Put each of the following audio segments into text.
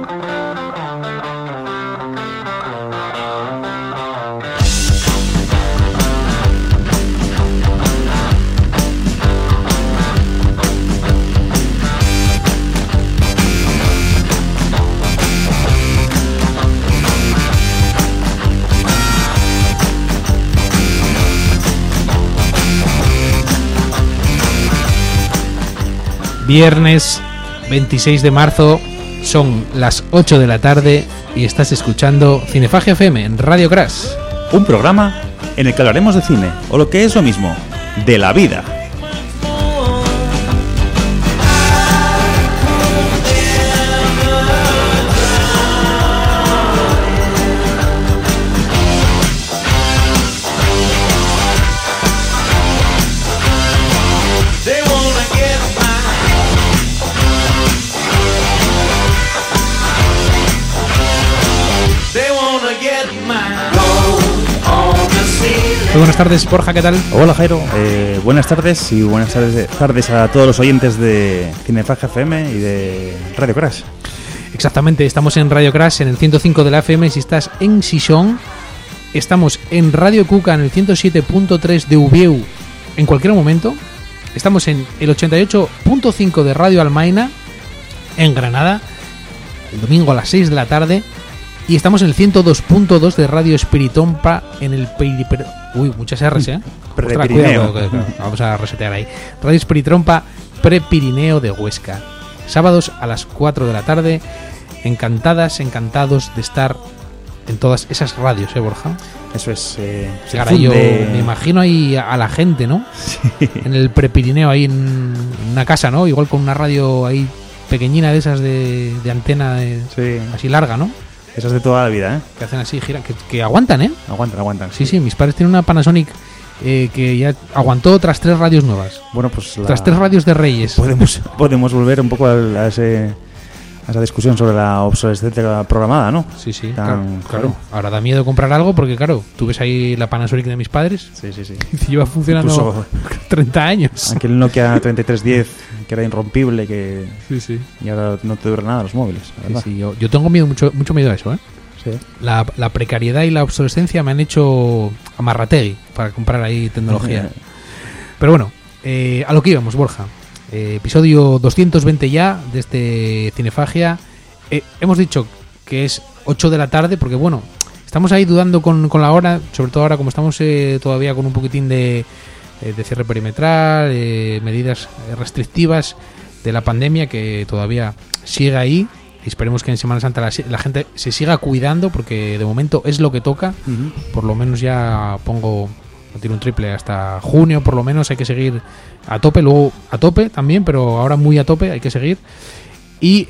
Viernes 26 de marzo, son las 8 de la tarde y estás escuchando Cinefagia FM en Radio Crash. Un programa en el que hablaremos de cine, o lo que es lo mismo, de la vida. Muy buenas tardes, Borja, ¿qué tal? Hola, Jairo. Buenas tardes y buenas tardes a todos los oyentes de Cinefagia FM y de Radio Crash. Exactamente, estamos en Radio Crash en el 105 de la FM si estás en Sison. Estamos en Radio Cuca en el 107.3 de Ubieu en cualquier momento. Estamos en el 88.5 de Radio Almaina en Granada el domingo a las 6 de la tarde. Y estamos en el 102.2 de Radio Espiritrompa en el muchas R's, Prepirineo. Vamos a resetear ahí. Radio Espiritrompa Prepirineo de Huesca. Sábados a las 4 de la tarde. Encantadas, encantados de estar en todas esas radios, Borja. Eso es. Ahora yo me imagino ahí a la gente, ¿no? Sí. En el Prepirineo, ahí en una casa, ¿no? Igual con una radio ahí pequeñina de esas de antena sí, así larga, ¿no? Esas de toda la vida, ¿eh? Que hacen así, giran, que aguantan, ¿eh? Aguantan. Sí, mis padres tienen una Panasonic que ya aguantó tras 3 radios nuevas. Bueno, pues tras 3 radios de Reyes. Podemos volver un poco a esa discusión sobre la obsolescencia programada, ¿no? Sí, claro. Ahora da miedo comprar algo porque, claro, tú ves ahí la Panasonic de mis padres. Sí. Y lleva funcionando incluso 30 años. Aquel Nokia 3310 que era irrompible, que sí. Y ahora no te dura nada los móviles. Sí, yo tengo miedo, mucho miedo a eso, ¿eh? Sí. La precariedad y la obsolescencia me han hecho amarrategui para comprar ahí tecnología. Pero bueno, a lo que íbamos, Borja. Episodio 220 ya de este Cinefagia. Hemos dicho que es 8 de la tarde porque, bueno, estamos ahí dudando con la hora, sobre todo ahora como estamos todavía con un poquitín de cierre perimetral, medidas restrictivas de la pandemia que todavía sigue ahí. Y esperemos que en Semana Santa la gente se siga cuidando porque de momento es lo que toca. Por lo menos ya no tiro un triple hasta junio, por lo menos hay que seguir a tope, luego a tope también, pero ahora muy a tope hay que seguir. Y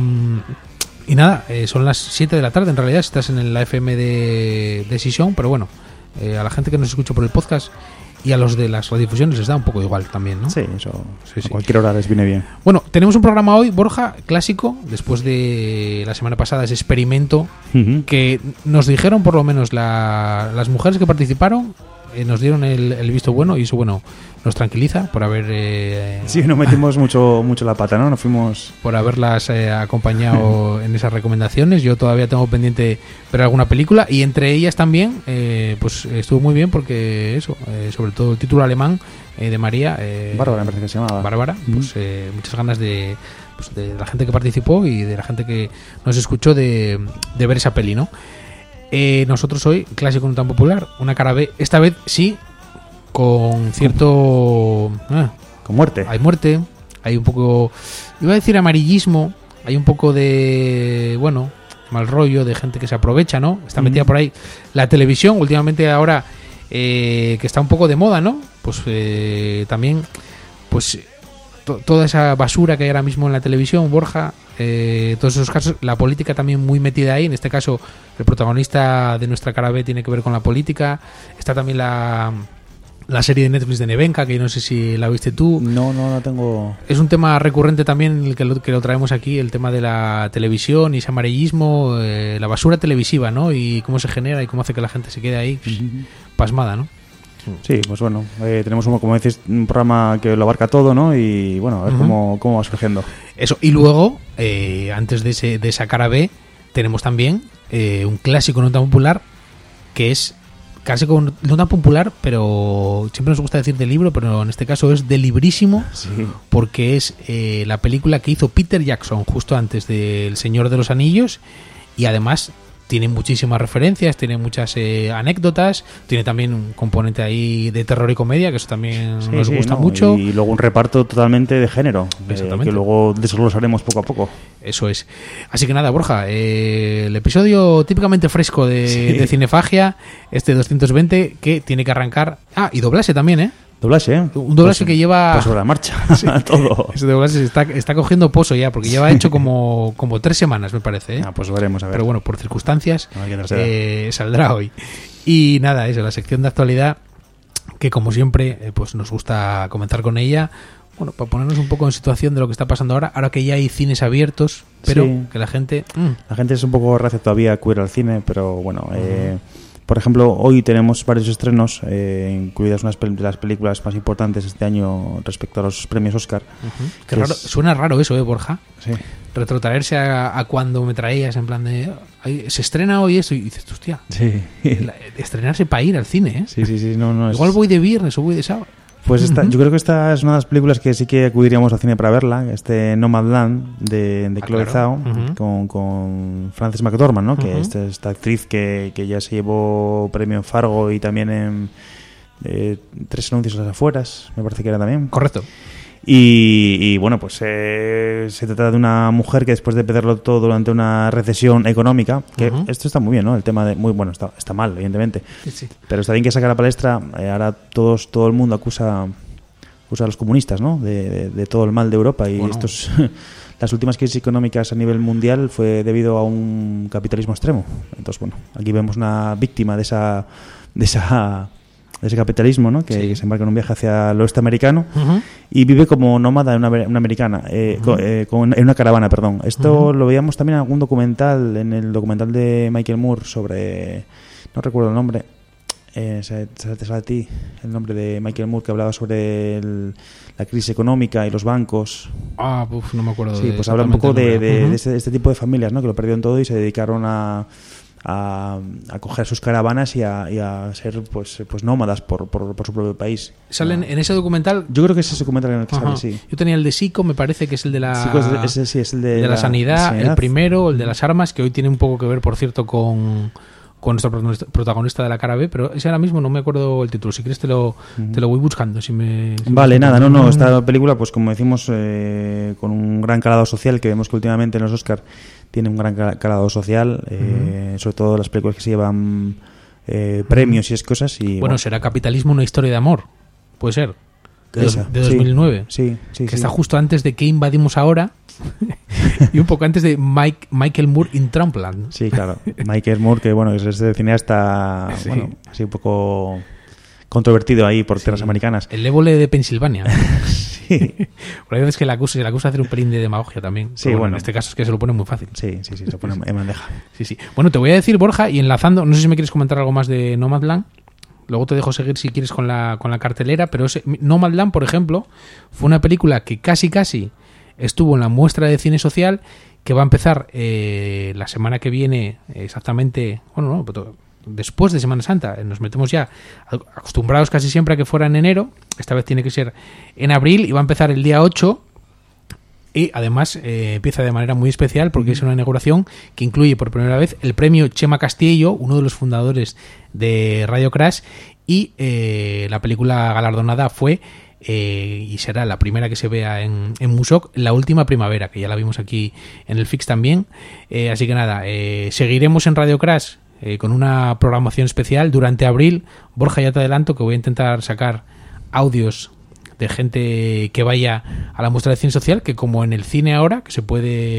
nada, son las 7 de la tarde en realidad, estás en la FM de Sison, pero bueno, a la gente que nos escucha por el podcast y a los de las radiodifusiones les da un poco igual también, ¿no? Sí, eso a cualquier hora les viene bien. Bueno, tenemos un programa hoy, Borja, clásico, después de la semana pasada ese experimento que nos dijeron por lo menos las mujeres que participaron. Nos dieron el visto bueno y eso, bueno, nos tranquiliza por haber... sí, no metimos mucho la pata, ¿no? Nos fuimos... Por haberlas acompañado en esas recomendaciones. Yo todavía tengo pendiente ver alguna película y entre ellas también, pues estuvo muy bien porque eso, sobre todo el título alemán de María... Bárbara, me parece que se llamaba. Bárbara, pues muchas ganas de la gente que participó y de la gente que nos escuchó de ver esa peli, ¿no? Nosotros hoy, clásico no tan popular, una cara B, esta vez sí, con cierto... con muerte. Hay muerte, hay un poco... Iba a decir amarillismo, hay un poco de... Bueno, mal rollo, de gente que se aprovecha, ¿no? Está metida por ahí. La televisión, últimamente ahora, que está un poco de moda, ¿no? Pues también, pues... toda esa basura que hay ahora mismo en la televisión, Borja, todos esos casos, la política también muy metida ahí. En este caso, el protagonista de nuestra cara B tiene que ver con la política. Está también la serie de Netflix de Nevenka, que no sé si la viste tú. No la tengo. Es un tema recurrente también el que lo traemos aquí, el tema de la televisión y ese amarillismo, la basura televisiva, ¿no? Y cómo se genera y cómo hace que la gente se quede ahí pasmada, ¿no? Sí, pues bueno, tenemos, como decís, un programa que lo abarca todo, ¿no? Y bueno, a ver cómo va surgiendo. Eso, y luego, antes de esa cara B, tenemos también un clásico no tan popular, que es clásico no tan popular, pero siempre nos gusta decir de libro, pero en este caso es de librísimo, Sí. porque es la película que hizo Peter Jackson justo antes de El Señor de los Anillos, y además tiene muchísimas referencias, tiene muchas anécdotas, tiene también un componente ahí de terror y comedia, que eso también nos gusta mucho. Y luego un reparto totalmente de género, que luego desglosaremos poco a poco. Eso es. Así que nada, Borja, el episodio típicamente fresco de Cinefagia, este 220, que tiene que arrancar... Ah, y doblaje también, ¿eh? Doblaje, ¿eh? Un doblaje que lleva... Pues sobre la marcha, todo. Ese doblaje está cogiendo pozo ya, porque lleva hecho como 3 semanas, me parece, ¿eh? Pues veremos, a ver. Pero bueno, por circunstancias A ver qué saldrá hoy. Y nada, eso, la sección de actualidad, que como siempre, pues nos gusta comentar con ella, bueno, para ponernos un poco en situación de lo que está pasando ahora que ya hay cines abiertos, pero Sí. que la gente... La gente es un poco reacia todavía a acudir al cine, pero bueno... Por ejemplo, hoy tenemos varios estrenos, incluidas unas de las películas más importantes este año respecto a los premios Oscar. Qué raro, suena raro eso, Borja. Sí. Retrotraerse a cuando me traías en plan de... se estrena hoy eso y dices, hostia, Sí. estrenarse para ir al cine, ¿eh? Sí, no Igual voy de viernes o voy de sábado. Pues yo creo que esta es una de las películas que sí que acudiríamos al cine para verla, Nomadland de Chloe Zhao, con Frances McDormand, ¿no? Que esta actriz que ya se llevó premio en Fargo y también en 3 anuncios a las afueras, me parece que era también. Correcto. Y bueno, pues se trata de una mujer que después de perderlo todo durante una recesión económica, que esto está muy bien, ¿no? El tema de está mal, evidentemente, Sí. pero está bien que saca a la palestra. Ahora todo el mundo acusa a los comunistas, ¿no? De todo el mal de Europa, y las últimas crisis económicas a nivel mundial fue debido a un capitalismo extremo. Entonces, bueno, aquí vemos una víctima de ese capitalismo, ¿no? Que se embarca en un viaje hacia el oeste americano y vive como nómada en una americana, en una caravana, perdón. Esto lo veíamos también en algún documental, en el documental de Michael Moore sobre... No recuerdo el nombre. Te sale a ti el nombre de Michael Moore, que hablaba sobre la crisis económica y los bancos. No me acuerdo. Sí, pues habla un poco de este tipo de familias, ¿no? Que lo perdieron todo y se dedicaron a coger sus caravanas y a ser pues nómadas por su propio país. ¿Salen en ese documental? Yo creo que es ese documental en el que sale, sí. Yo tenía el de Sico, me parece que es el de la es el de la sanidad, el primero, el de las armas, que hoy tiene un poco que ver, por cierto, con nuestro protagonista de la cara B, pero ese ahora mismo no me acuerdo el título. Si quieres te lo voy buscando. Vale, nada, no. Esta película, pues como decimos, con un gran calado social, que vemos que últimamente en los Oscar tiene un gran calado social, sobre todo las películas que se llevan premios y esas cosas. Y bueno, será Capitalismo, una historia de amor, puede ser, de 2009, sí, que está justo antes de ¿Qué invadimos ahora? Y un poco antes de Michael Moore in Trumpland. Sí, claro. Michael Moore, que bueno, es el cineasta, bueno, así un poco controvertido ahí por tierras americanas. El Évole de Pensilvania. Sí. Por ahí veces que se le acusa de hacer un pelín de demagogia también. Sí, bueno, en este caso es que se lo pone muy fácil. Sí, se pone en bandeja. Sí. Bueno, te voy a decir, Borja, y enlazando, no sé si me quieres comentar algo más de Nomadland. Luego te dejo seguir si quieres con la cartelera, pero Nomadland, por ejemplo, fue una película que casi estuvo en la muestra de cine social, que va a empezar la semana que viene, exactamente, después de Semana Santa. Nos metemos ya, acostumbrados casi siempre a que fuera en enero, esta vez tiene que ser en abril, y va a empezar el día 8, y además empieza de manera muy especial porque es una inauguración que incluye por primera vez el premio Chema Castillo, uno de los fundadores de Radio Crash, y la película galardonada fue y será la primera que se vea en Musoc, La última primavera, que ya la vimos aquí en el Fix también. Así que nada, seguiremos en Radio Crash con una programación especial durante abril. Borja, ya te adelanto que voy a intentar sacar audios de gente que vaya a la muestra de cine social, que como en el cine ahora, que se puede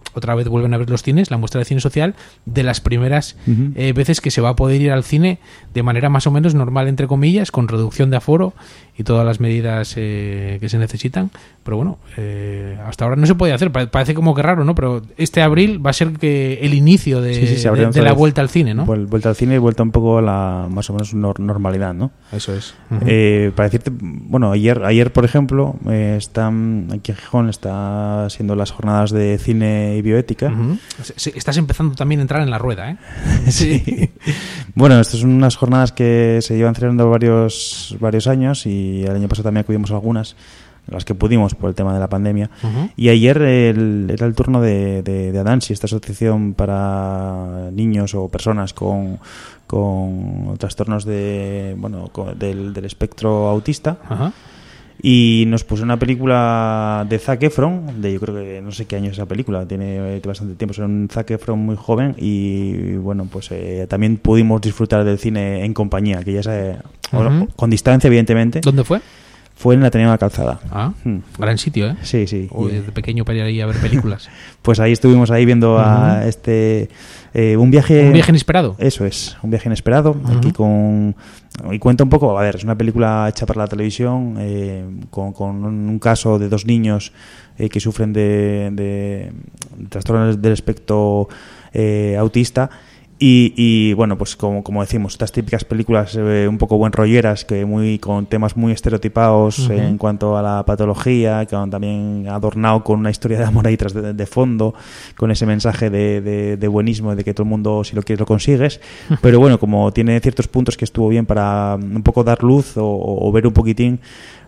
otra vez vuelven a abrir los cines, la muestra de cine social, de las primeras veces que se va a poder ir al cine de manera más o menos normal, entre comillas, con reducción de aforo y todas las medidas que se necesitan. Pero bueno, hasta ahora no se podía hacer, parece como que raro, ¿no? Pero este abril va a ser el inicio de la vuelta al cine, ¿no? Vuelta al cine y vuelta un poco a la más o menos normalidad, ¿no? Eso es. Para decirte, bueno, ayer por ejemplo, aquí en Gijón está siendo las jornadas de cine y bioética. Sí, estás empezando también a entrar en la rueda, ¿eh? Sí. Bueno, estas son unas jornadas que se llevan celebrando varios años y el año pasado también acudimos a algunas, las que pudimos por el tema de la pandemia. Y ayer era el turno de Adansi, esta asociación para niños o personas con trastornos del espectro autista. Y nos puso una película de Zac Efron, yo creo que no sé qué año es esa película, tiene bastante tiempo, es un Zac Efron muy joven y bueno, pues también pudimos disfrutar del cine en compañía, que ya con distancia evidentemente. ¿Dónde fue? Fue en la Ateneo de la Calzada. Gran sitio, ¿eh? Sí. De pequeño para ir ahí a ver películas. Pues ahí estuvimos viendo a un viaje... ¿Un viaje inesperado? Eso es, un viaje inesperado. Aquí y cuenta un poco, a ver, es una película hecha para la televisión, con un caso de 2 niños que sufren de trastornos del espectro autista. Y bueno, pues como decimos, estas típicas películas un poco buenrolleras, con temas muy estereotipados en cuanto a la patología, que también adornado con una historia de amor ahí tras de fondo, con ese mensaje de buenismo, de que todo el mundo, si lo quieres, lo consigues. Pero bueno, como tiene ciertos puntos que estuvo bien para un poco dar luz o ver un poquitín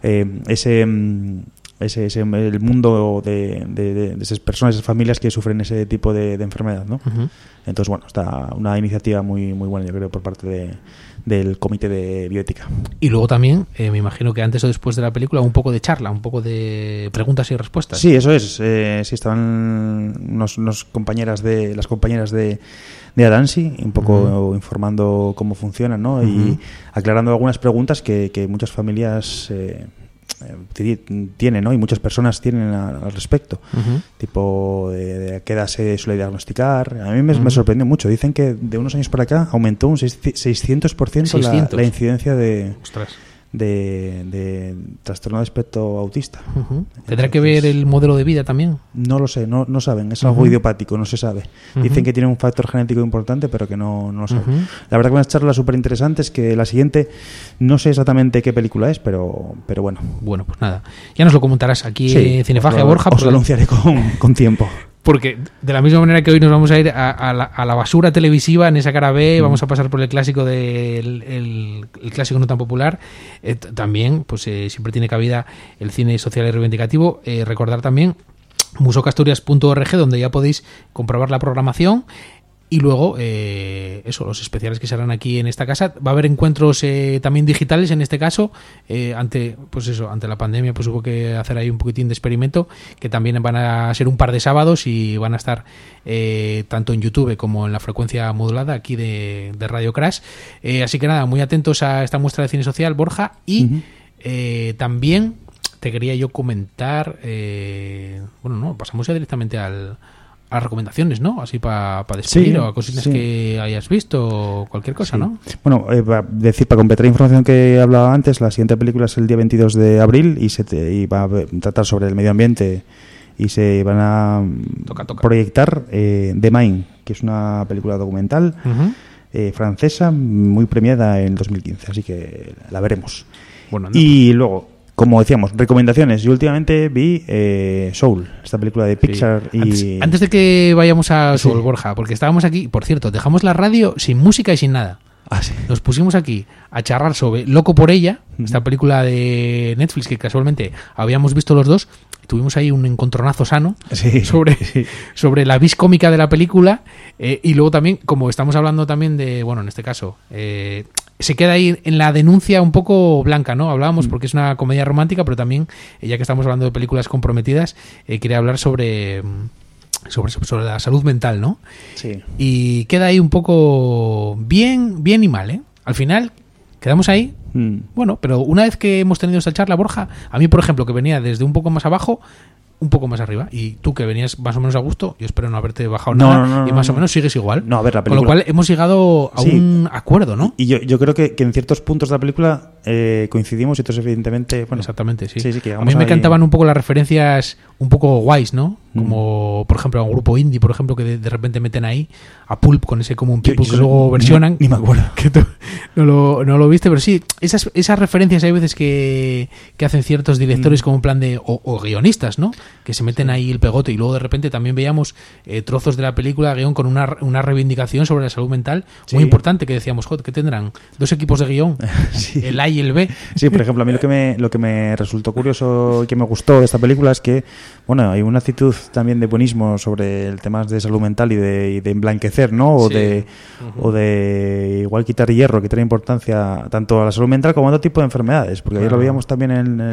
el mundo de esas personas, esas familias que sufren ese tipo de enfermedad, ¿no? Entonces, bueno, está una iniciativa muy muy buena, yo creo, por parte del Comité de Bioética. Y luego también, me imagino que antes o después de la película, un poco de charla, un poco de preguntas y respuestas. Sí, eso es. Sí, estaban las compañeras de Adansi, un poco informando cómo funciona, ¿no? Y aclarando algunas preguntas que muchas familias tienen, ¿no? Y muchas personas tienen al respecto. Tipo, de qué edad se suele diagnosticar. A mí me sorprendió mucho. Dicen que de unos años para acá aumentó un 600% la incidencia de trastorno de espectro autista. ¿Tendrá que ver el modelo de vida también? No lo sé, no saben. Es algo idiopático, no se sabe. Dicen que tiene un factor genético importante, pero que no lo saben. La verdad que unas charlas súper interesantes, que la siguiente no sé exactamente qué película es, pero bueno. Bueno, pues nada. Ya nos lo comentarás aquí en Cinefagia, Borja. Os lo anunciaré con tiempo. Porque de la misma manera que hoy nos vamos a ir a la basura televisiva en esa cara B, vamos a pasar por el clásico el clásico no tan popular, también pues siempre tiene cabida el cine social y reivindicativo. Recordar también musocasturias.org, donde ya podéis comprobar la programación. Y luego, los especiales que se harán aquí en esta casa. Va a haber encuentros también digitales en este caso. Ante la pandemia, pues hubo que hacer ahí un poquitín de experimento, que también van a ser un par de sábados y van a estar tanto en YouTube como en la frecuencia modulada aquí de Radio Crash. Así que nada, muy atentos a esta muestra de cine social, Borja. Y también te quería yo comentar, pasamos ya directamente a las recomendaciones, ¿no? Así para despedir, o a cositas que hayas visto o cualquier cosa, ¿no? Bueno, para completar la información que hablaba antes, la siguiente película es el día 22 de abril y va a tratar sobre el medio ambiente y se van a proyectar The Mine, que es una película documental francesa muy premiada en 2015, así que la veremos. Y luego, como decíamos, recomendaciones. Yo últimamente vi Soul, esta película de Pixar. Antes de que vayamos a Soul, Borja, porque estábamos aquí, por cierto, dejamos la radio sin música y sin nada. Nos pusimos aquí a charlar sobre Loco por ella, esta película de Netflix que casualmente habíamos visto los dos. Tuvimos ahí un encontronazo sano sobre la vis cómica de la película, y luego también, como estamos hablando también de, en este caso, se queda ahí en la denuncia un poco blanca, ¿no? Hablábamos porque es una comedia romántica, pero también, ya que estamos hablando de películas comprometidas, quería hablar sobre la salud mental, ¿no? Sí. Y queda ahí un poco bien y mal, ¿eh? Al final quedamos ahí. Bueno, pero una vez que hemos tenido esta charla, Borja, a mí, por ejemplo, que venía desde un poco más abajo, un poco más arriba. Y tú, que venías más o menos a gusto, yo espero no haberte bajado nada, y más o menos sigues igual. No, a ver, la película... Con lo cual hemos llegado a un acuerdo, ¿no? Y yo creo que en ciertos puntos de la película coincidimos y otros evidentemente... Bueno, exactamente, sí. Que a mí me encantaban un poco las referencias un poco guays, ¿no? Como, por ejemplo, a un grupo indie, por ejemplo, que de repente meten ahí a Pulp con ese Common People que luego versionan. Ni me acuerdo. Que tú no lo viste, pero sí, esas referencias hay veces que hacen ciertos directores como en plan de... O guionistas, ¿no? Que se meten ahí el pegote, y luego de repente también veíamos trozos de la película, guión con una reivindicación sobre la salud mental muy importante, que decíamos, joder, ¿qué tendrán? 2 equipos de guión, el A y el B. Sí, por ejemplo, a mí lo que me resultó curioso y que me gustó de esta película es que, bueno, hay una actitud también de buenismo sobre el tema de salud mental y de emblanquecer, ¿no? O de igual quitar hierro, que tiene importancia tanto a la salud mental como a otro tipo de enfermedades, porque ayer lo veíamos también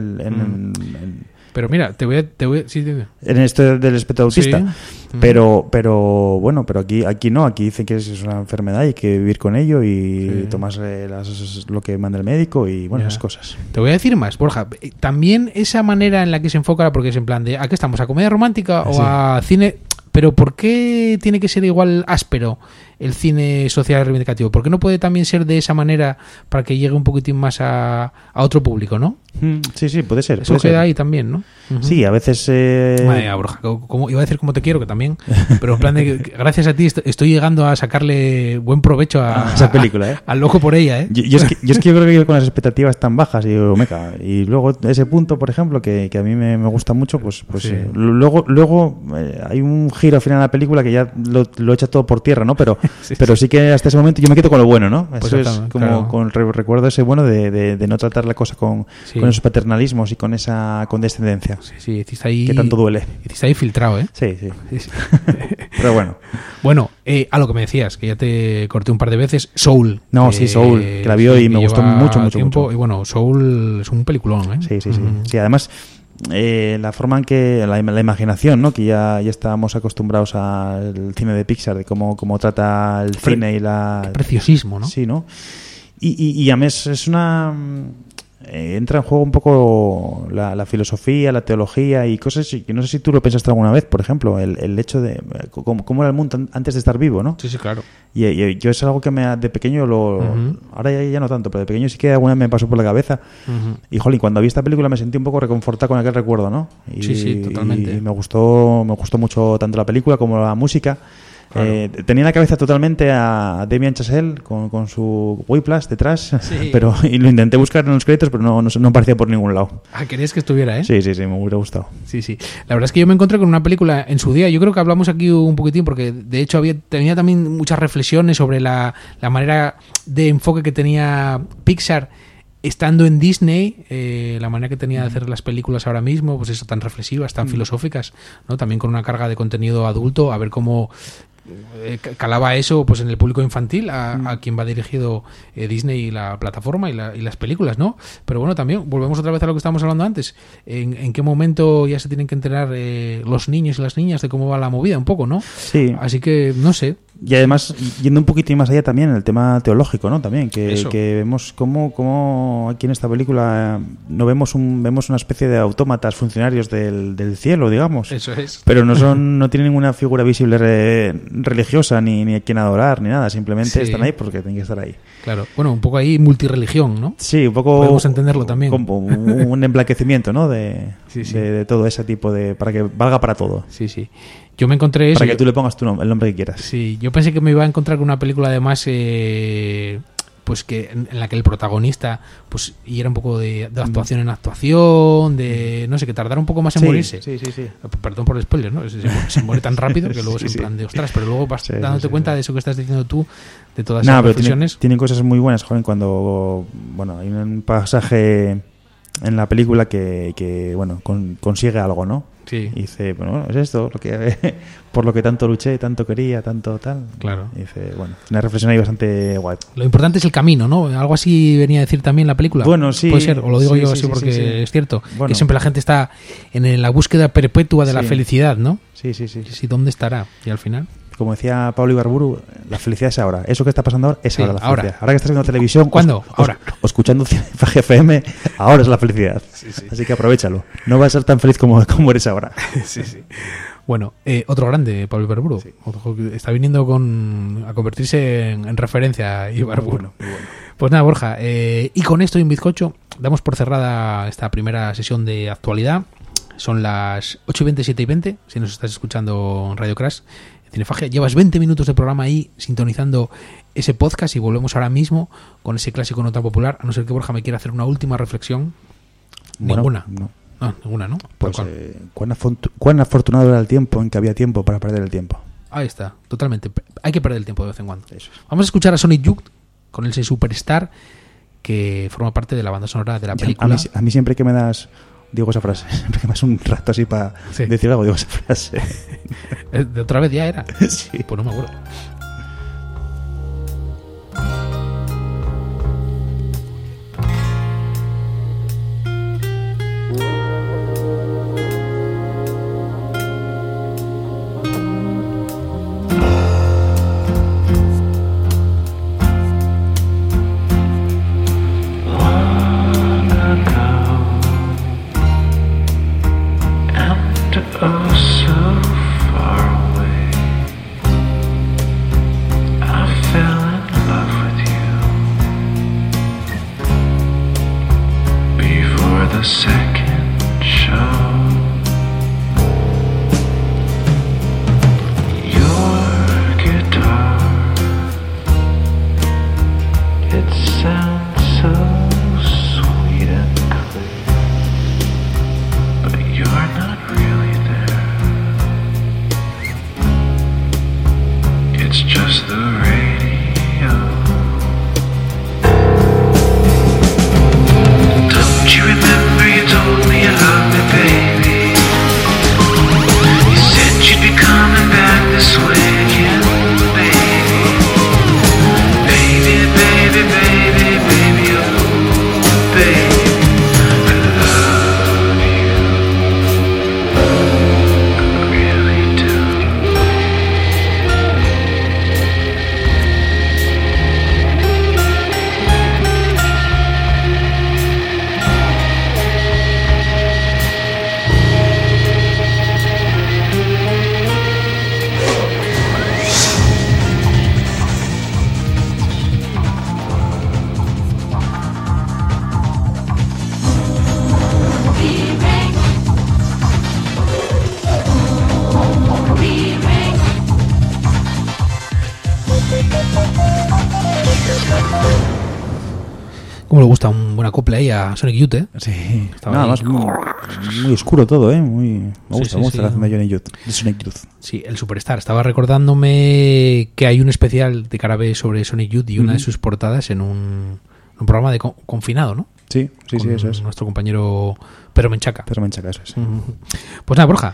en pero mira, te voy a sí, en esto del espectro autista, sí. pero bueno, pero aquí no, aquí dicen que es una enfermedad y hay que vivir con ello y tomas lo que manda el médico y bueno, esas cosas. Te voy a decir más, Borja, también esa manera en la que se enfoca, porque es en plan de, ¿a qué estamos? ¿A comedia romántica o a cine? Pero ¿por qué tiene que ser igual áspero el cine social reivindicativo? ¿Por qué no puede también ser de esa manera para que llegue un poquitín más a otro público, no? Sí, puede ser. Eso queda ahí también, ¿no? Sí, a veces... Madre, Borja, iba a decir como te quiero, que también, pero en plan de que gracias a ti estoy llegando a sacarle buen provecho a esa película, al loco por ella, ¿eh? Yo es que yo creo que iba con las expectativas tan bajas y luego ese punto, por ejemplo, que a mí me gusta mucho, pues sí. Luego hay un giro al final de la película que ya lo echa todo por tierra, ¿no? Pero sí que hasta ese momento yo me quedo con lo bueno, ¿no? Eso pues es como con recuerdo ese bueno de no tratar la cosa con esos paternalismos y con esa condescendencia. Sí, hiciste ahí... Que tanto duele. Hiciste ahí filtrado, ¿eh? Sí. Pero bueno. Bueno, a lo que me decías, que ya te corté un par de veces, Soul. No, Soul, que la vio y me gustó mucho. Y bueno, Soul es un peliculón, ¿eh? Sí. Sí, además... la forma en que la imaginación, ¿no? Que ya estábamos acostumbrados al cine de Pixar, de cómo trata el cine y la... Qué preciosismo, ¿no? Sí, ¿no? Y a mí es una... entra en juego un poco la filosofía, la teología y cosas que no sé si tú lo pensaste alguna vez, por ejemplo, el hecho de cómo era el mundo antes de estar vivo, ¿no? Sí, claro. Y yo es algo que de pequeño ahora ya no tanto, pero de pequeño sí que alguna vez me pasó por la cabeza. Y jolín, cuando vi esta película me sentí un poco reconfortado con aquel recuerdo, ¿no? Sí, totalmente. Y me gustó mucho tanto la película como la música. Claro. Tenía en la cabeza totalmente a Damien Chazelle con su Whiplash detrás, pero y lo intenté buscar en los créditos, pero no aparecía por ningún lado. ¿Querías que estuviera, eh? Sí, me hubiera gustado. Sí. La verdad es que yo me encontré con una película en su día, yo creo que hablamos aquí un poquitín, porque de hecho tenía también muchas reflexiones sobre la manera de enfoque que tenía Pixar estando en Disney, la manera que tenía de hacer las películas ahora mismo, pues eso, tan reflexivas, tan filosóficas, ¿no? También con una carga de contenido adulto, a ver cómo calaba eso pues en el público infantil a quien va dirigido Disney y la plataforma y las películas, ¿no? Pero bueno, también volvemos otra vez a lo que estábamos hablando antes, en qué momento ya se tienen que enterar los niños y las niñas de cómo va la movida un poco, ¿no? Sí. Así que no sé. Y además, yendo un poquitín más allá también, el tema teológico, ¿no? También, que vemos cómo aquí en esta película no vemos una especie de autómatas funcionarios del cielo, digamos. Eso es. Pero no tienen ninguna figura visible religiosa, ni a quien adorar, ni nada. Simplemente están ahí porque tienen que estar ahí. Claro. Bueno, un poco ahí multirreligión, ¿no? Sí, un poco... Podemos entenderlo también. Como un emblanquecimiento, ¿no? De todo ese tipo de... para que valga para todo. Sí. Yo me encontré eso. Para que tú le pongas el nombre que quieras. Sí, yo pensé que me iba a encontrar con una película además pues que en la que el protagonista pues y era un poco de actuación en actuación, de no sé, que tardara un poco más en morirse. Sí. Perdón por el spoiler, ¿no? Se muere tan rápido que luego es en plan de ostras, pero luego vas dándote cuenta de eso que estás diciendo tú, de todas esas reflexiones. Tienen cosas muy buenas, joven, cuando hay un pasaje en la película que consigue algo, ¿no? Sí. Y dice, bueno, es esto por lo que tanto luché, tanto quería, tanto tal. Claro. Y dice, bueno, una reflexión ahí bastante guay. Lo importante es el camino, ¿no? Algo así venía a decir también la película. Bueno, sí. Puede ser, o lo digo yo así porque es cierto. Bueno. Que siempre la gente está en la búsqueda perpetua de la felicidad, ¿no? Sí. Sí, ¿dónde estará? Y al final... Como decía Pablo Ibarburu, La felicidad es ahora. Eso que está pasando ahora es Sí, ahora la ahora. felicidad. Ahora que estás viendo televisión, ¿Cuándo? Ahora. o escuchando Cinefaje FM, ahora es la felicidad. Así que aprovéchalo. No vas a ser tan feliz como eres ahora. Sí. Bueno, otro grande, Pablo Ibarburu. Otro que está viniendo a convertirse en referencia a Ibarburu. Muy bueno. Pues nada, Borja, y con esto y un bizcocho damos por cerrada esta primera sesión de actualidad. Son las 8:20, 7:20, si nos estás escuchando en Radio Crash, en Cinefagia. Llevas 20 minutos de programa ahí sintonizando ese podcast y volvemos ahora mismo con ese clásico no tan popular, a no ser que Borja me quiera hacer una última reflexión. Bueno, Ninguna. no. No, ninguna, ¿no? Pues, ¿Cuál? ¿cuán afortunado era el tiempo en que había tiempo para perder el tiempo? Ahí está, totalmente. Hay que perder el tiempo de vez en cuando. Eso es. Vamos a escuchar a Sonic Youth con ese Superstar que forma parte de la banda sonora de la película. A mí siempre que me das... Digo esa frase. Siempre que me das un rato así para Sí. decir algo, digo esa frase. ¿De otra vez ya era? Sí. Pues no me acuerdo. ¿Cómo le gusta un buen acople ahí a Sonic Youth, eh? Sí. Estaba Nada ahí. más muy oscuro todo, ¿eh? Me gusta sí, la sí. canción de Johnny Youth, de Sonic Youth. Sí, el Superstar. Estaba recordándome que hay un especial de cara B sobre Sonic Youth y una de sus portadas en un programa de confinado, ¿no? Sí, Con eso es. nuestro compañero Pedro Menchaca. Pero Menchaca, eso es. Pues nada, Borja,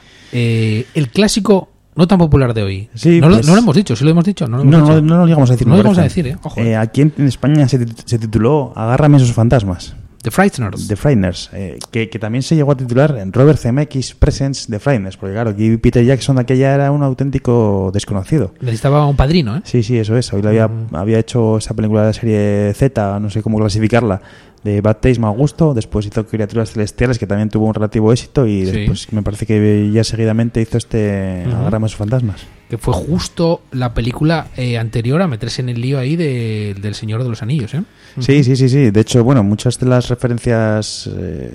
el clásico no tan popular de hoy. Sí, no, pues- no lo hemos dicho, sí lo hemos dicho. No lo No, hemos dicho. no lo llegamos a decir. No me lo llegamos a parece. decir, Ojo. Aquí en España se tituló Agárrame esos fantasmas. The Frighteners. The Frighteners, que también se llegó a titular en Robert Zemeckis Presents The Frighteners, porque claro, aquí Peter Jackson de aquella era un auténtico desconocido. Necesitaba un padrino, ¿eh? Sí, eso es. Hoy había hecho esa película de la serie Z, no sé cómo clasificarla, de Bad Taste, Mal Gusto. Después hizo Criaturas Celestiales, que también tuvo un relativo éxito. Y Sí. después me parece que ya seguidamente hizo Agárrame a sus fantasmas. Que fue justo la película anterior a meterse en el lío ahí del Señor de los Anillos, ¿eh? Sí. De hecho, bueno, muchas de las referencias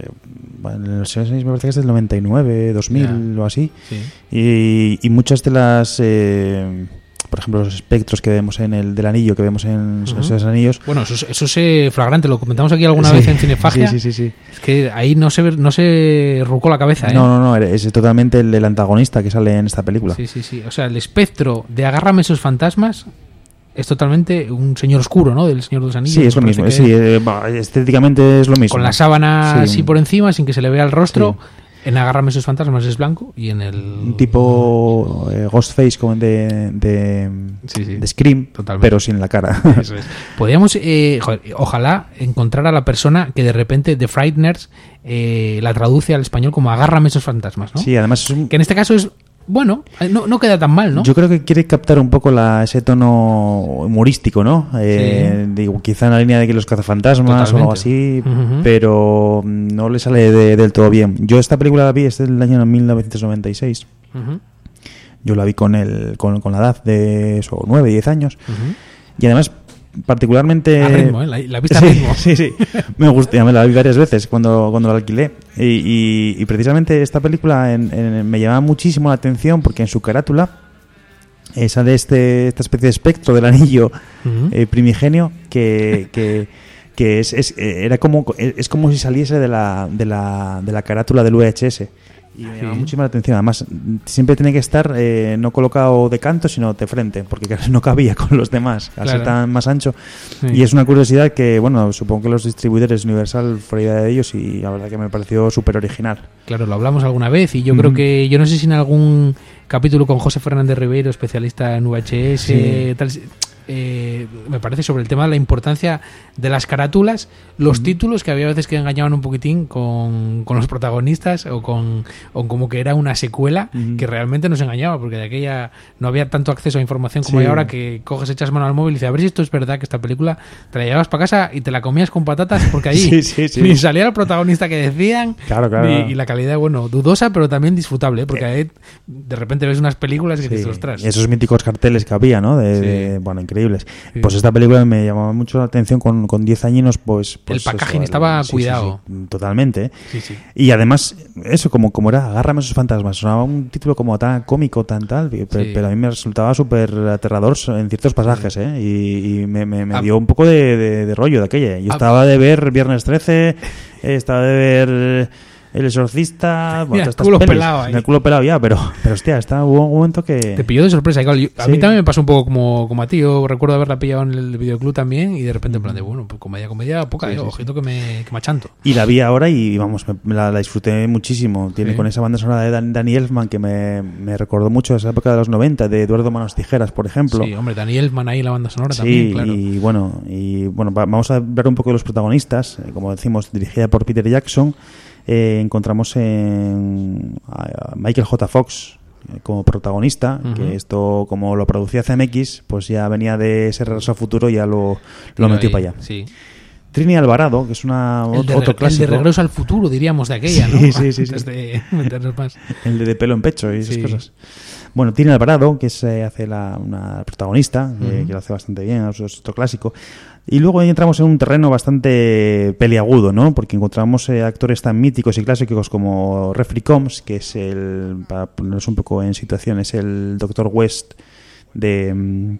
en los años me parece que es del 99, 2000 o así. Sí. Y muchas de las por ejemplo, los espectros que vemos en el del anillo, que vemos en esos anillos. Bueno, eso es flagrante, lo comentamos aquí alguna vez en Cinefagia. Sí. Es que ahí no se rucó la cabeza, ¿eh? No, es totalmente el antagonista que sale en esta película. Sí. O sea, el espectro de Agárrame esos fantasmas es totalmente un señor oscuro, ¿no? Del Señor de los Anillos. Sí, es lo mismo. Sí, estéticamente es lo mismo. Con la sábana Sí. así por encima, sin que se le vea el rostro. Sí. En Agárrame esos fantasmas es blanco y en el... Un tipo Ghostface como de Scream, Totalmente. pero sin la cara. Eso es. Podríamos, ojalá, encontrar a la persona que de repente The Frighteners la traduce al español como Agárrame esos fantasmas, ¿no? Sí, además es un... Que en este caso es Bueno, no queda tan mal, ¿no? Yo creo que quiere captar un poco ese tono humorístico, ¿no? Digo, quizá en la línea de que los cazafantasmas o algo así, pero no le sale del todo bien. Yo esta película la vi, es del año 1996. Yo la vi con la edad de 9, 10 años. Y además, particularmente... A ritmo, ¿eh? La viste a ritmo. Sí. Me gustó, ya me la vi varias veces cuando la alquilé. Y precisamente esta película me llamaba muchísimo la atención porque en su carátula sale esta especie de espectro del anillo primigenio que es como si saliese de la carátula del VHS. Y me llama muchísima la atención. Además, siempre tiene que estar no colocado de canto, sino de frente, porque no cabía con los demás, al ser tan más ancho. Y es una curiosidad que, bueno, supongo que los distribuidores Universal fuera idea de ellos, y la verdad que me pareció súper original. Claro, lo hablamos alguna vez, y yo creo que, yo no sé si en algún capítulo con José Fernández Ribeiro, especialista en VHS, tal, me parece sobre el tema de la importancia de las carátulas, los títulos, que había veces que engañaban un poquitín con los protagonistas o como que era una secuela que realmente nos engañaba, porque de aquella no había tanto acceso a información como hay ahora, que coges, echas mano al móvil y dices, a ver si esto es verdad, que esta película te la llevabas para casa y te la comías con patatas, porque allí ni salía el protagonista que decían, claro. Y la calidad, bueno, dudosa, pero también disfrutable, porque ahí de repente ves unas películas y dices, ostras. Esos míticos carteles que había, ¿no? Bueno, increíbles. Pues esta película me llamaba mucho la atención con 10 añinos, pues el packaging estaba cuidado. Sí, totalmente. Sí. Y además, eso, como era Agárrame esos fantasmas, sonaba un título como tan cómico, tan tal, pero a mí me resultaba súper aterrador en ciertos pasajes, y me dio un poco de rollo de aquella. Yo estaba de ver Viernes 13, estaba de ver El Exorcista, bueno, el culo pelado ahí. El culo pelado ya, pero hostia, hubo un momento que... Te pilló de sorpresa. Claro, a mí también me pasó un poco como a ti. Yo recuerdo haberla pillado en el videoclub también, y de repente en plan de, bueno, pues comedia poca, ojito que me achanto. Y la vi ahora y vamos, la disfruté muchísimo. Tiene con esa banda sonora de Danny Elfman que me recordó mucho a esa época de los 90, de Eduardo Manos Tijeras, por ejemplo. Sí, hombre, Danny Elfman ahí, la banda sonora también, claro. Y bueno, vamos a hablar un poco de los protagonistas. Como decimos, dirigida por Peter Jackson. Encontramos a Michael J. Fox como protagonista, que esto, como lo producía CMX, pues ya venía de ese Regreso al Futuro, ya lo metió para allá. Sí. Trini Alvarado, que es otro clásico. El de Regreso al Futuro, diríamos, de aquella, ¿no? Sí. Antes de meternos más. El de pelo en pecho y esas cosas. Bueno, Trini Alvarado, que hace una protagonista, que lo hace bastante bien, es otro clásico. Y luego entramos en un terreno bastante peliagudo, ¿no? Porque encontramos actores tan míticos y clásicos como Jeffrey Combs, que es para ponernos un poco en situación, es el Dr. West de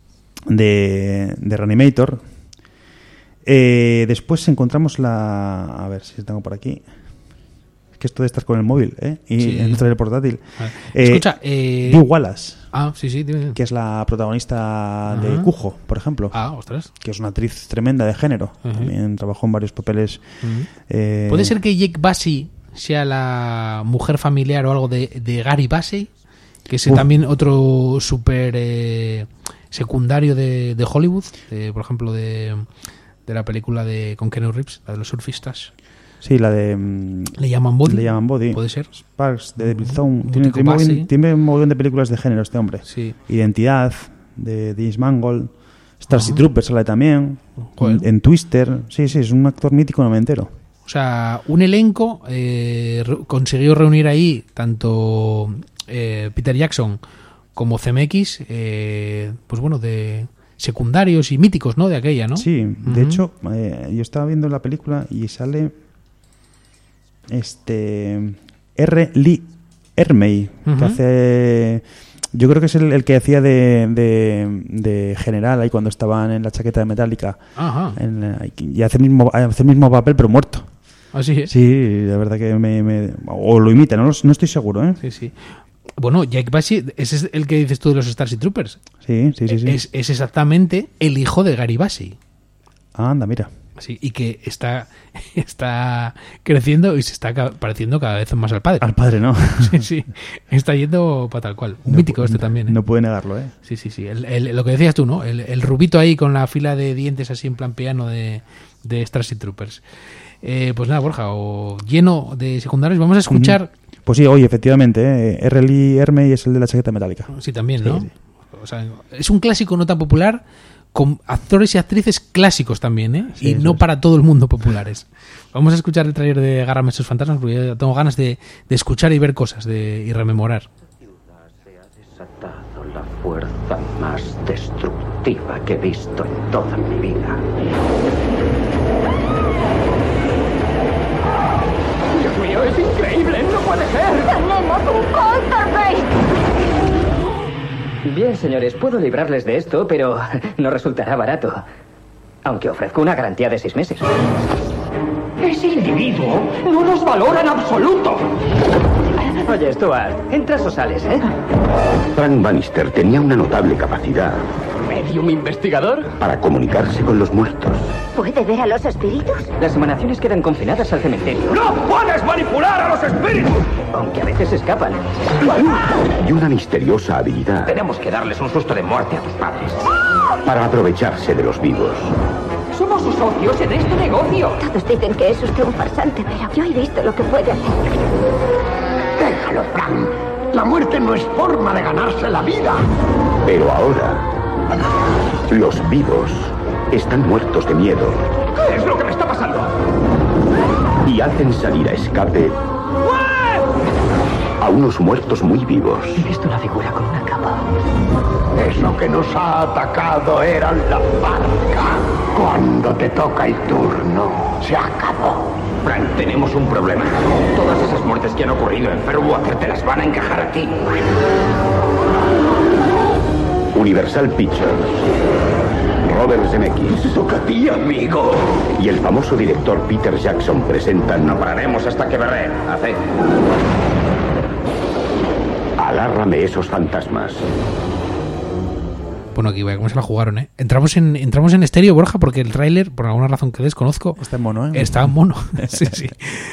Reanimator. Después encontramos a ver si tengo por aquí. Es que esto de estar con el móvil, y en el portátil. Escucha, Dee Wallace. Sí, dime. Que es la protagonista de Cujo, por ejemplo. Ostras. Que es una actriz tremenda de género. También trabajó en varios papeles. ¿Puede ser que Jake Busey sea la mujer familiar o algo de Gary Busey? Que es también otro súper secundario de Hollywood, por ejemplo, de la película con Keanu Reeves, la de los surfistas. Sí, la de... Le llaman Body. ¿Puede ser? Sparks, de Devil Zone. Tiene un montón de películas de género este hombre. Sí. Identidad, de James Mangold. Starship Troopers sale también. En Twister. Sí, es un actor mítico noventero. O sea, un elenco consiguió reunir ahí tanto Peter Jackson como CMX, pues bueno, de secundarios y míticos, ¿no? De aquella, ¿no? Sí, de hecho, yo estaba viendo la película y sale R. Lee Ermey, que hace... Yo creo que es el que hacía de general ahí cuando estaban en la chaqueta de Metallica. Y hace el mismo papel, pero muerto. ¿Así es? Sí, la verdad que o lo imita, no estoy seguro, ¿eh? Sí. Bueno, Jake Busey, ese es el que dices tú de los Starship Troopers. Sí. Es exactamente el hijo de Gary Busey. Anda, mira. Sí, y que está creciendo y se está pareciendo cada vez más al padre. Al padre, ¿no? Sí. Está yendo para tal cual. Un mítico también, ¿eh? No puede negarlo, ¿eh? Sí. Lo que decías tú, ¿no? El rubito ahí con la fila de dientes así en plan piano de Starship Troopers. Pues nada, Borja, lleno de secundarios. Vamos a escuchar Pues sí, oye, efectivamente, R. Lee Ermey es el de la chaqueta metálica. Sí, también, ¿no? Sí. O sea, es un clásico no tan popular, con actores y actrices clásicos también, ¿eh? Sí, y no es. para todo el mundo populares. Vamos a escuchar el tráiler de Agárrame esos fantasmas, porque ya tengo ganas de escuchar y ver cosas y rememorar. Se ha desatado la fuerza más destructiva que he visto en toda mi vida. Dios mío, es increíble, no puede ser. ¡Tenemos un poltergeist! Bien, señores, puedo librarles de esto, pero no resultará barato. Aunque ofrezco una garantía de 6 meses. Ese individuo no nos valora en absoluto. Oye, Stuart, ¿entras o sales, eh? Frank Bannister tenía una notable capacidad ¿Medium investigador? para comunicarse con los muertos. ¿Puede ver a los espíritus? Las emanaciones quedan confinadas al cementerio. ¡No puedes manipular a los espíritus! Aunque a veces escapan. Y una misteriosa habilidad Tenemos que darles un susto de muerte a tus padres. para aprovecharse de los vivos. Somos sus socios en este negocio. Todos dicen que es usted un farsante, pero yo he visto lo que puede hacer. Déjalo, Frank. La muerte no es forma de ganarse la vida. Pero ahora, los vivos están muertos de miedo ¿Qué es lo que me está pasando? y hacen salir a escape a unos muertos muy vivos. He visto una figura con una capa. Eso que nos ha atacado era la barca. Cuando te toca el turno, se acabó. Frank, tenemos un problema. Todas esas muertes que han ocurrido en Fairwater te las van a encajar a ti. Universal Pictures, Robert Zemeckis Te toca a ti, amigo. y el famoso director Peter Jackson presentan No pararemos hasta que berreen. Hace. Agárrame esos fantasmas. Bueno, aquí cómo se la jugaron, ¿eh? Entramos en estéreo, Borja, porque el tráiler, por alguna razón que desconozco, Está en mono, ¿eh? está en mono. Sí, sí.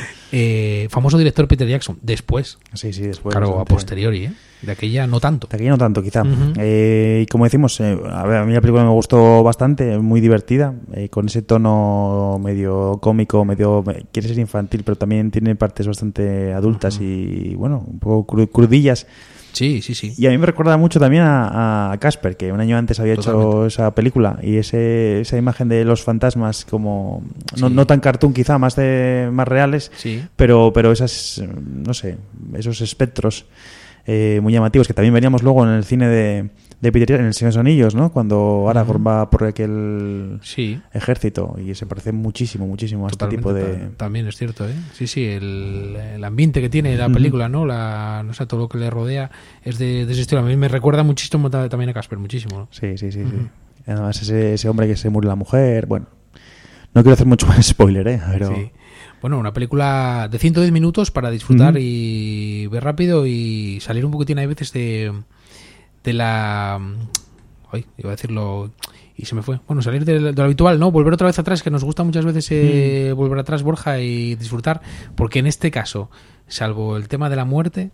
Famoso director Peter Jackson. Después. Sí, después. Claro, a bastante. posteriori, ¿eh? De aquella no tanto. De aquí no tanto, quizá. Ujú. Y como decimos, a ver, a mí la película me gustó bastante, muy divertida, con ese tono medio cómico, quiere ser infantil, pero también tiene partes bastante adultas y, bueno, un poco crudillas. Sí, sí, sí. Y a mí me recuerda mucho también a Casper, que un año antes había hecho Totalmente. esa película, y esa imagen de los fantasmas como Sí. no tan cartoon quizá, más reales, Sí. pero esas, no sé, esos espectros muy llamativos que también veníamos luego en el cine de Peter Jackson, en El Señor de los Anillos, ¿no? Cuando Aragorn va por aquel Sí. ejército, y se parece muchísimo a este Totalmente, tipo de... también es cierto, ¿eh? Sí, sí, el ambiente que tiene la película, ¿no? No sé, todo lo que le rodea es de ese estilo. A mí me recuerda muchísimo también a Casper, muchísimo, ¿no? Sí. Además ese hombre que se murió la mujer, bueno, no quiero hacer mucho más spoiler, pero... Sí. Bueno, una película de 110 minutos para disfrutar y ver rápido y salir un poquitín, hay veces de la... Ay, iba a decirlo y se me fue. Bueno, salir de lo habitual, ¿no? Volver otra vez atrás, que nos gusta muchas veces volver atrás, Borja, y disfrutar, porque en este caso, salvo el tema de la muerte,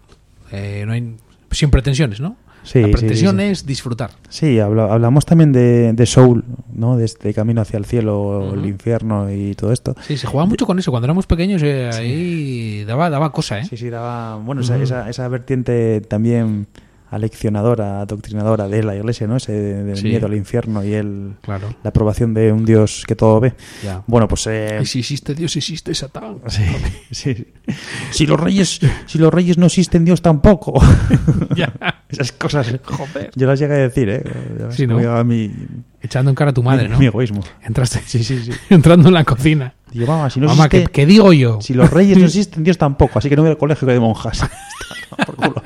no hay... Sin pretensiones, ¿no? Sí, la pretensión sí. es disfrutar. Sí, hablamos también de Soul, ¿no? De este camino hacia el cielo, el infierno y todo esto. Sí, se jugaba mucho con eso. Cuando éramos pequeños, ahí daba cosa, ¿eh? Sí, daba... Bueno, esa vertiente también aleccionadora, adoctrinadora de la iglesia, ¿no? Ese del Sí. miedo al infierno y Claro. la aprobación de un Dios que todo ve. Ya. Bueno, pues... Y si existe Dios, existe Satán. Sí. Si los reyes no existen, Dios tampoco. Ya. Esas cosas. Joder. Yo las llegué a decir, ¿eh? Sí, ¿no? A mi Echando en cara a tu madre, ¿no? mi egoísmo. Entraste, Sí. entrando en la cocina. Digo, mamá, si no Mamá, existe... ¿qué digo yo? Si los reyes no existen, Dios tampoco. Así que no voy al colegio que hay de monjas. Por culo.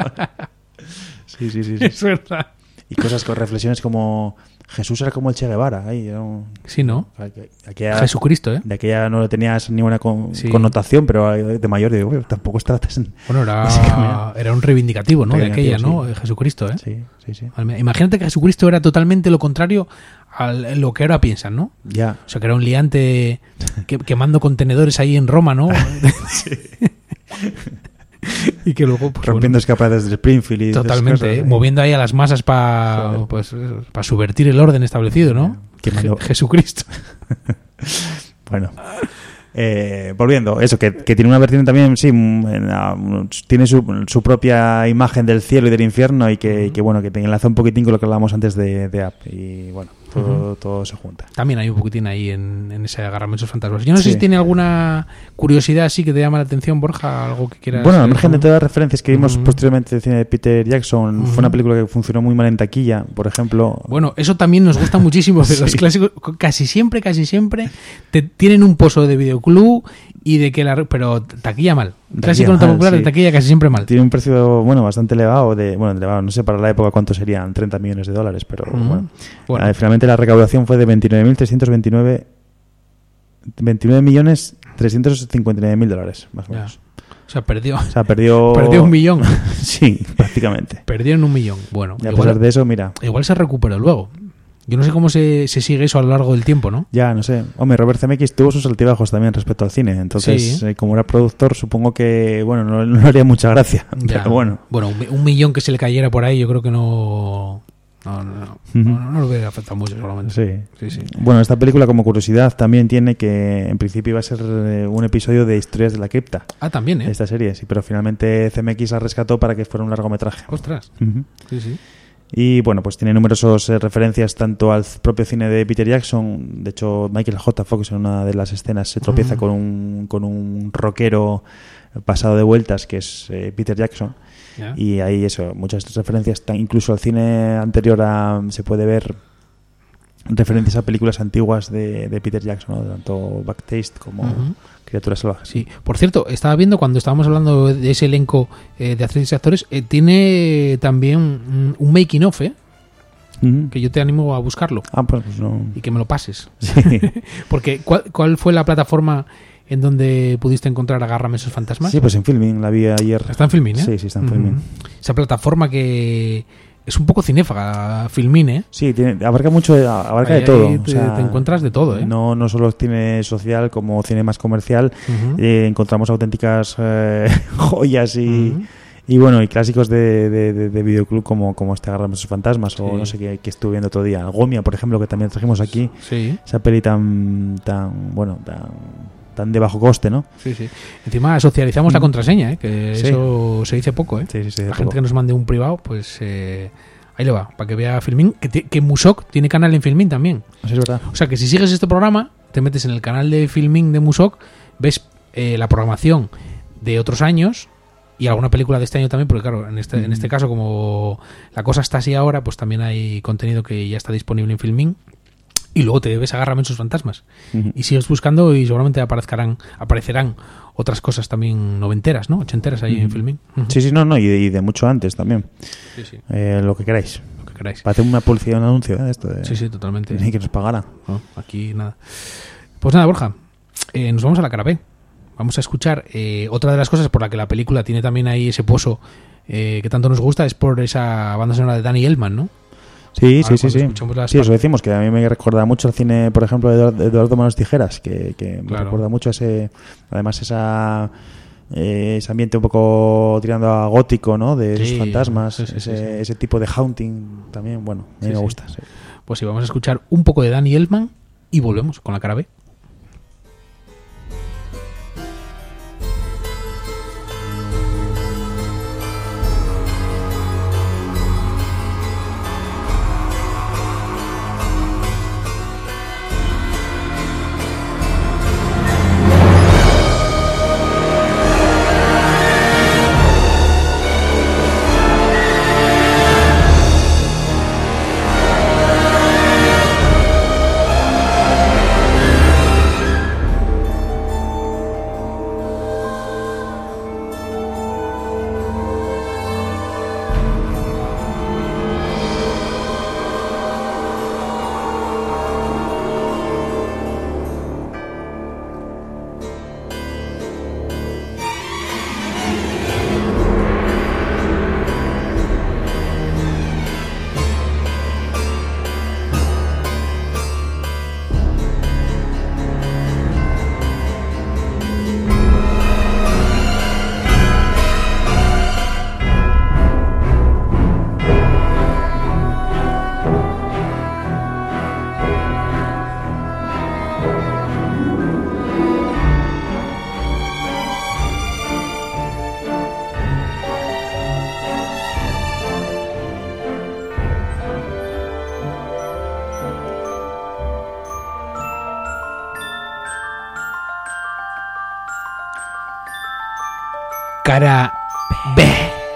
Sí. Es verdad. Y cosas con reflexiones como... Jesús era como el Che Guevara. Ahí, ¿no? Sí, ¿no? Aquella, Jesucristo, ¿eh? de aquella no tenías ninguna Sí. connotación, pero de mayor digo, "Bueno, tampoco tratas en... Bueno, era un reivindicativo, ¿no? De aquella, ¿no? Jesucristo, ¿eh? Sí. Imagínate que Jesucristo era totalmente lo contrario a lo que ahora piensan, ¿no? Ya. O sea, que era un liante quemando contenedores ahí en Roma, ¿no? Y que luego... Pues, Rompiendo escapadas de Springfield y totalmente, esas cosas, moviendo ahí a las masas para Joder. pues, para subvertir el orden establecido, ¿no? Quemando- Jesucristo. Bueno. Volviendo, eso, que tiene una vertiente también, sí, tiene su propia imagen del cielo y del infierno y que bueno, que te enlaza un poquitín con lo que hablábamos antes de Up. Y bueno, todo se junta. También hay un poquitín ahí en ese Agárrame esos fantasmas. Yo no sé si tiene alguna curiosidad así que te llama la atención, Borja, algo que quieras... Bueno, al margen de todas las referencias que vimos posteriormente del cine de Peter Jackson, fue una película que funcionó muy mal en taquilla, por ejemplo. Bueno, eso también nos gusta muchísimo, de los clásicos, casi siempre tienen un pozo de videoclub y de que pero taquilla mal. Clásico no tan popular, de taquilla casi siempre mal. Tiene un precio, bueno, bastante elevado, elevado, no sé para la época cuánto serían, 30 millones de dólares, pero bueno. Finalmente la recaudación fue de 29.359.000 dólares, más o menos. O sea, perdió un millón. Sí, prácticamente. Perdieron 1 millón. Bueno, y a pesar de eso, mira. Igual se recuperó luego. Yo no sé cómo se sigue eso a lo largo del tiempo, ¿no? Ya, no sé. Hombre, Robert Zemeckis tuvo sus altibajos también respecto al cine. Entonces, como era productor, supongo que, bueno, no haría mucha gracia. Ya. Pero bueno. Bueno, 1 millón que se le cayera por ahí, yo creo que no lo hubiera afectado mucho solamente. Sí. Bueno, esta película, como curiosidad, también tiene que, en principio, iba a ser un episodio de Historias de la Cripta. Ah, también, ¿eh? Esta serie, sí. Pero finalmente Zemeckis la rescató para que fuera un largometraje. Ostras. Sí. Y bueno, pues tiene numerosas referencias tanto al propio cine de Peter Jackson. De hecho, Michael J. Fox en una de las escenas se tropieza con un rockero pasado de vueltas que es Peter Jackson. Yeah. Y ahí muchas referencias, incluso al cine anterior se puede ver referencias a películas antiguas de Peter Jackson, ¿no? Tanto Backtaste como Criaturas Salvajes. Sí, por cierto, estaba viendo cuando estábamos hablando de ese elenco de actrices y actores, tiene también un making of, que yo te animo a buscarlo. Pues no. Y que me lo pases. Sí. Porque ¿cuál fue la plataforma en donde pudiste encontrar Agárrame esos fantasmas? Sí, pues en Filmin, la vi ayer. ¿Está en Filmin, Sí, está en Filmin. Esa plataforma que es un poco cinéfaga, Filmin, Sí, abarca mucho, de todo. Te encuentras de todo, No solo cine social como cine más comercial. Encontramos auténticas joyas y bueno, y clásicos de videoclub como este Agárrame esos fantasmas o no sé qué estuve viendo otro día. Gomia, por ejemplo, que también trajimos aquí. Sí. Esa peli tan de bajo coste, ¿no? Sí. Encima socializamos la contraseña, que eso se dice poco, Sí, la gente que nos mande un privado, pues ahí le va, para que vea Filmin, que Musok tiene canal en Filmin también. Eso es verdad. O sea, que si sigues este programa, te metes en el canal de Filmin de Musok, ves la programación de otros años y alguna película de este año también, porque claro, en este caso, como la cosa está así ahora, pues también hay contenido que ya está disponible en Filmin. Y luego te debes Agárrame esos fantasmas. Y sigues buscando y seguramente aparecerán otras cosas también noventeras, ¿no? Ochenteras ahí en Filmin. Sí, no, y de mucho antes también. Sí. Lo que queráis. Para hacer una publicidad, un anuncio de esto. Sí, totalmente. Ni que nos pagara. No, aquí nada. Pues nada, Borja, nos vamos a la cara B. Vamos a escuchar otra de las cosas por la que la película tiene también ahí ese pozo que tanto nos gusta, es por esa banda sonora de Danny Elfman, ¿no? Sí. Sí, eso decimos, que a mí me recuerda mucho al cine, por ejemplo, de Eduardo Manos Tijeras, que me recuerda mucho además ese ambiente un poco tirando a gótico, ¿no? De esos fantasmas, ese tipo de haunting también, bueno, a mí me gusta. Sí. Pues sí, vamos a escuchar un poco de Danny Elfman y volvemos con la cara B. Cara B.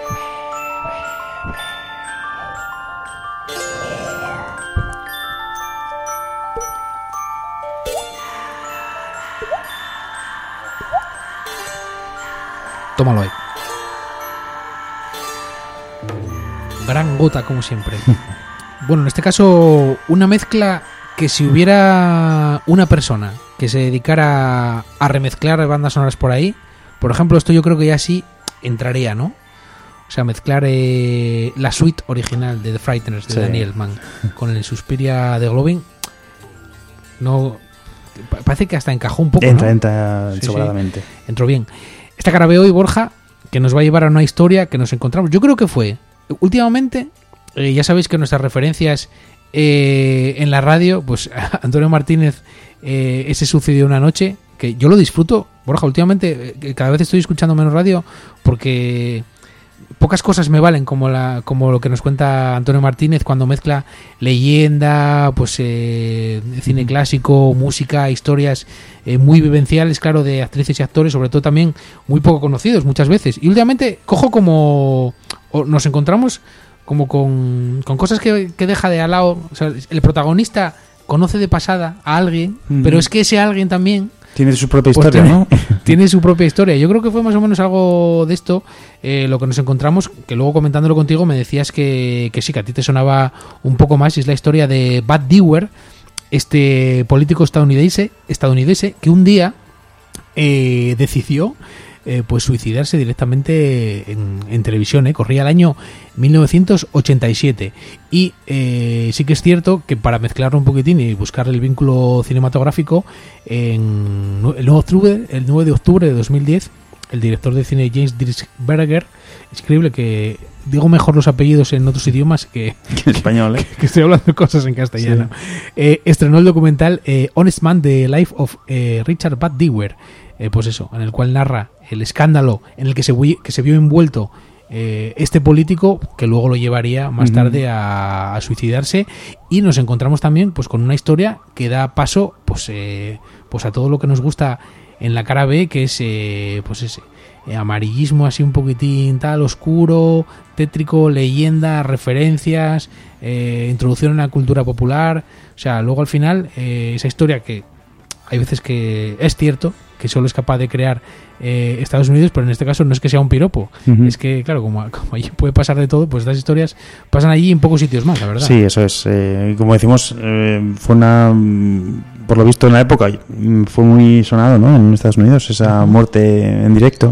Tómalo ahí. Gran gota, como siempre. Bueno, en este caso, una mezcla que si hubiera una persona que se dedicara a remezclar bandas sonoras por ahí, por ejemplo, esto yo creo que ya sí entraría, ¿no? O sea, mezclar la suite original de The Frighteners de Danny Elfman con el Suspiria de Golovin, no, parece que hasta encajó un poco, ¿no? Entra sobradamente. Sí. Entró bien. Esta cara veo hoy, Borja, que nos va a llevar a una historia que nos encontramos. Yo creo que fue, últimamente, ya sabéis que nuestras referencias en la radio, pues Antonio Martínez, ese sucedió una noche, que yo lo disfruto, Borja, últimamente cada vez estoy escuchando menos radio porque pocas cosas me valen como lo que nos cuenta Antonio Martínez cuando mezcla leyenda, pues cine clásico, música, historias muy vivenciales, claro, de actrices y actores, sobre todo también muy poco conocidos muchas veces. Y últimamente nos encontramos como con cosas que deja de al lado. O sea, el protagonista conoce de pasada a alguien, pero es que ese alguien también tiene su propia historia, ¿no? Tiene su propia historia. Yo creo que fue más o menos algo de esto lo que nos encontramos, que luego comentándolo contigo me decías que sí, que a ti te sonaba un poco más, y es la historia de Bud Dewar, este político estadounidense que un día decidió pues suicidarse directamente en televisión. Corría el año 1987 y sí que es cierto que para mezclarlo un poquitín y buscar el vínculo cinematográfico, el 9 de octubre de 2010 el director de cine James Dirksberger, es increíble que digo mejor los apellidos en otros idiomas que en español, que estoy hablando cosas en castellano, sí. Estrenó el documental Honest Man, The Life of Richard Bud Dewar, pues eso, en el cual narra el escándalo en el que se vio envuelto este político, que luego lo llevaría más tarde a suicidarse. Y nos encontramos también pues con una historia que da paso pues a todo lo que nos gusta en la cara B, que es pues ese amarillismo así un poquitín tal, oscuro, tétrico, leyenda, referencias, introducción en la cultura popular. O sea, luego al final esa historia que hay veces que es cierto que solo es capaz de crear Estados Unidos, pero en este caso no es que sea un piropo, es que claro, como allí puede pasar de todo, pues estas historias pasan allí en pocos sitios más, la verdad. Sí, eso es, como decimos, fue una, por lo visto en la época fue muy sonado, ¿no?, en Estados Unidos esa muerte en directo.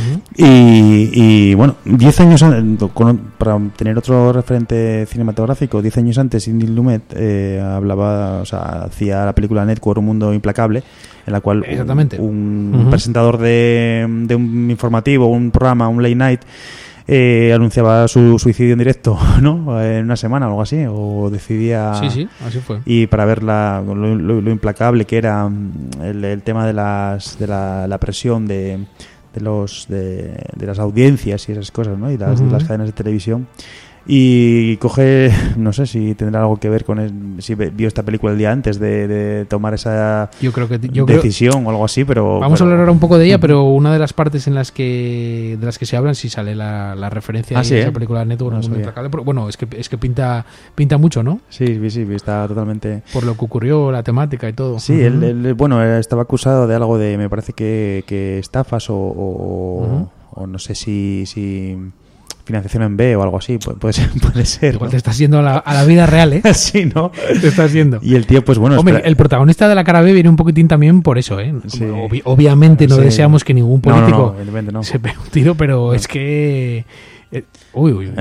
Y bueno, 10 años para tener otro referente cinematográfico, 10 años antes Sidney Lumet hacía la película Network, Un mundo implacable, en la cual un presentador de un informativo, un programa, un late night, anunciaba su suicidio en directo, ¿no?, en una semana o algo así, o decidía... Sí, así fue. Y para ver lo implacable que era el tema de la presión de las audiencias y esas cosas, ¿no?, y de las cadenas de televisión. Y coge, no sé si tendrá algo que ver con si vio esta película el día antes de tomar esa decisión o algo así, pero vamos a hablar ahora un poco de ella, pero una de las partes de las que se hablan sí sale la referencia a esa película de Network, no implacable. Pero, bueno, es que pinta mucho, ¿no? Sí, está totalmente por lo que ocurrió, la temática y todo. Sí, él estaba acusado de algo de, me parece que estafas o no sé si financiación en B o algo así, puede ser. Igual, ¿no?, te estás yendo a la vida real, ¿eh? Sí, ¿no? Te estás yendo. Y el tío, pues bueno... Hombre, el protagonista de la cara B viene un poquitín también por eso, ¿eh? Sí. Obviamente no deseamos que ningún político no. se pegue un tiro, pero es que... Uy.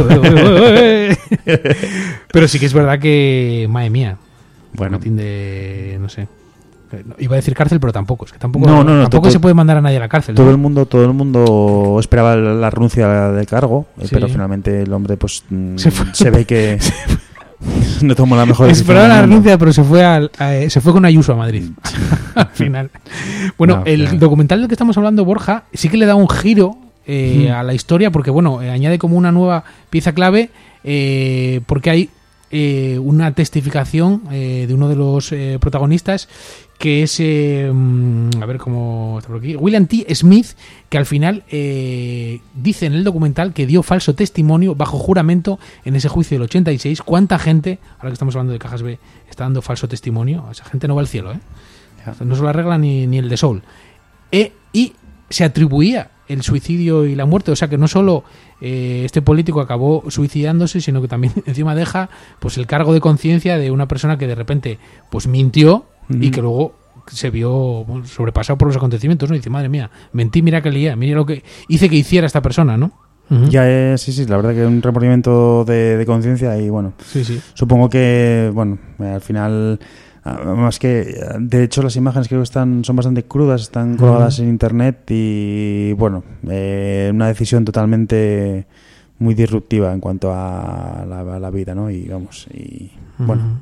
Pero sí que es verdad que, madre mía, bueno, de, no sé... Iba a decir cárcel, pero tampoco. Es que tampoco se puede mandar a nadie a la cárcel, ¿no? Todo el mundo esperaba la renuncia del cargo, pero finalmente el hombre pues se ve que no tomó la mejor decisión. Esperaba la renuncia, pero se fue con Ayuso a Madrid al final. Bueno, el documental del que estamos hablando, Borja, sí que le da un giro a la historia, porque bueno, añade como una nueva pieza clave, porque hay una testificación de uno de los protagonistas, que es a ver cómo está por aquí, William T. Smith, que al final dice en el documental que dio falso testimonio bajo juramento en ese juicio del 86. ¿Cuánta gente, ahora que estamos hablando de Cajas B, está dando falso testimonio? Esa gente no va al cielo, no se lo arregla ni el de Soul. Y se atribuía el suicidio y la muerte, o sea que no solo este político acabó suicidándose, sino que también encima deja pues el cargo de conciencia de una persona que de repente pues mintió y que luego se vio sobrepasado por los acontecimientos, ¿no? Y dice, madre mía, mentí, mira que lié, mira lo que hice que hiciera esta persona, ¿no? Ya es, sí, la verdad que es un remordimiento de conciencia y bueno, sí. Supongo que, bueno, al final, más que, de hecho las imágenes creo que son bastante crudas, están colgadas en internet y bueno, una decisión totalmente muy disruptiva en cuanto a la vida, ¿no? Y vamos, y bueno,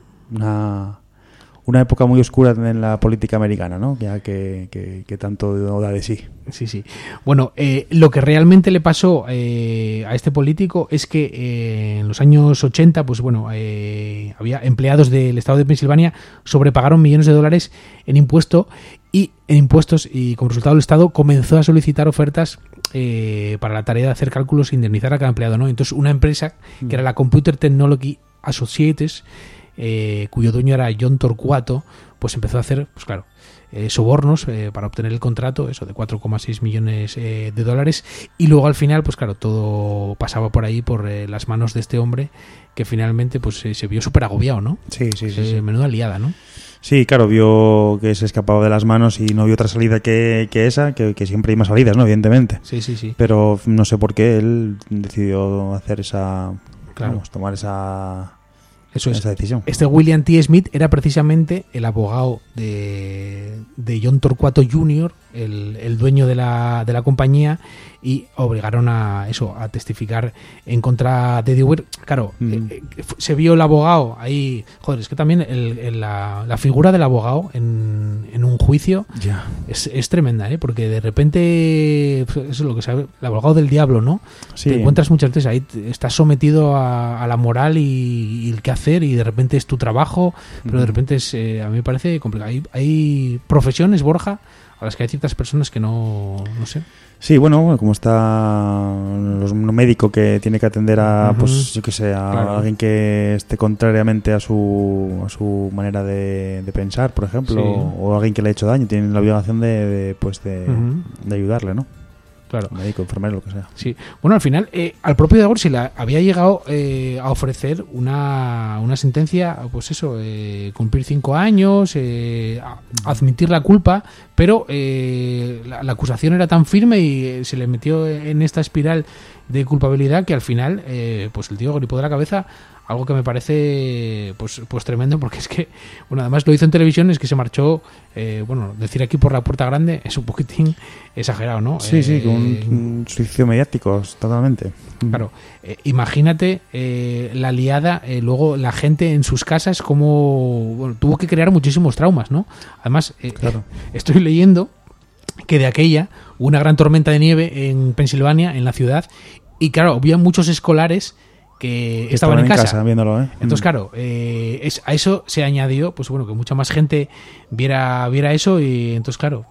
una época muy oscura en la política americana, ¿no? Ya que tanto da de sí. Sí. Bueno, lo que realmente le pasó a este político es que en los años 80, pues bueno, había empleados del estado de Pensilvania sobrepagaron millones de dólares en impuestos y como resultado el estado comenzó a solicitar ofertas para la tarea de hacer cálculos e indemnizar a cada empleado, ¿no? Entonces una empresa que era la Computer Technology Associates, cuyo dueño era John Torquato, pues empezó a hacer, pues claro, sobornos para obtener el contrato, eso de 4,6 millones de dólares, y luego al final, pues claro, todo pasaba por ahí, por las manos de este hombre, que finalmente pues se vio súper agobiado, ¿no? Sí. Menuda liada, ¿no? Sí, claro, vio que se escapaba de las manos y no vio otra salida que esa, que siempre hay más salidas, ¿no? Evidentemente. Sí. Pero no sé por qué él decidió hacer tomar esa decisión. Este William T. Smith era precisamente el abogado de John Torquato Jr., el dueño de la compañía, y obligaron a testificar en contra de Dewey. Claro, se vio el abogado ahí. Joder, es que también la figura del abogado en un juicio es tremenda, porque de repente eso es lo que sabe el abogado del diablo, ¿no? Sí. Te encuentras muchas veces ahí, estás sometido a la moral y el qué hacer, y de repente es tu trabajo, pero de repente a mí me parece complicado. Hay profesiones, Borja, a las que hay ciertas personas que no sé. Sí, bueno, como está un médico que tiene que atender a, pues yo qué sé, a alguien que esté contrariamente a su manera de pensar, por ejemplo, o alguien que le ha hecho daño, tienen la obligación de ayudarle, ¿no? Claro. Médico, enfermero, lo que sea. Sí. Bueno, al final, al propio Dewey se le había llegado a ofrecer una sentencia, pues eso, cumplir 5 años, admitir la culpa, pero la acusación era tan firme y se le metió en esta espiral de culpabilidad que al final, pues el tío gripó de la cabeza. Algo que me parece pues tremendo, porque es que, bueno, además lo hizo en televisión, es que se marchó, decir aquí por la puerta grande es un poquitín exagerado, ¿no? Sí, con un suicidio mediático, totalmente. Claro, imagínate la liada, luego la gente en sus casas, como tuvo que crear muchísimos traumas, ¿no? Además, estoy leyendo que de aquella hubo una gran tormenta de nieve en Pensilvania, en la ciudad, y claro, había muchos escolares que estaban en casa viéndolo, Entonces, claro, a eso se añadió, pues bueno, que mucha más gente viera eso, y entonces, claro,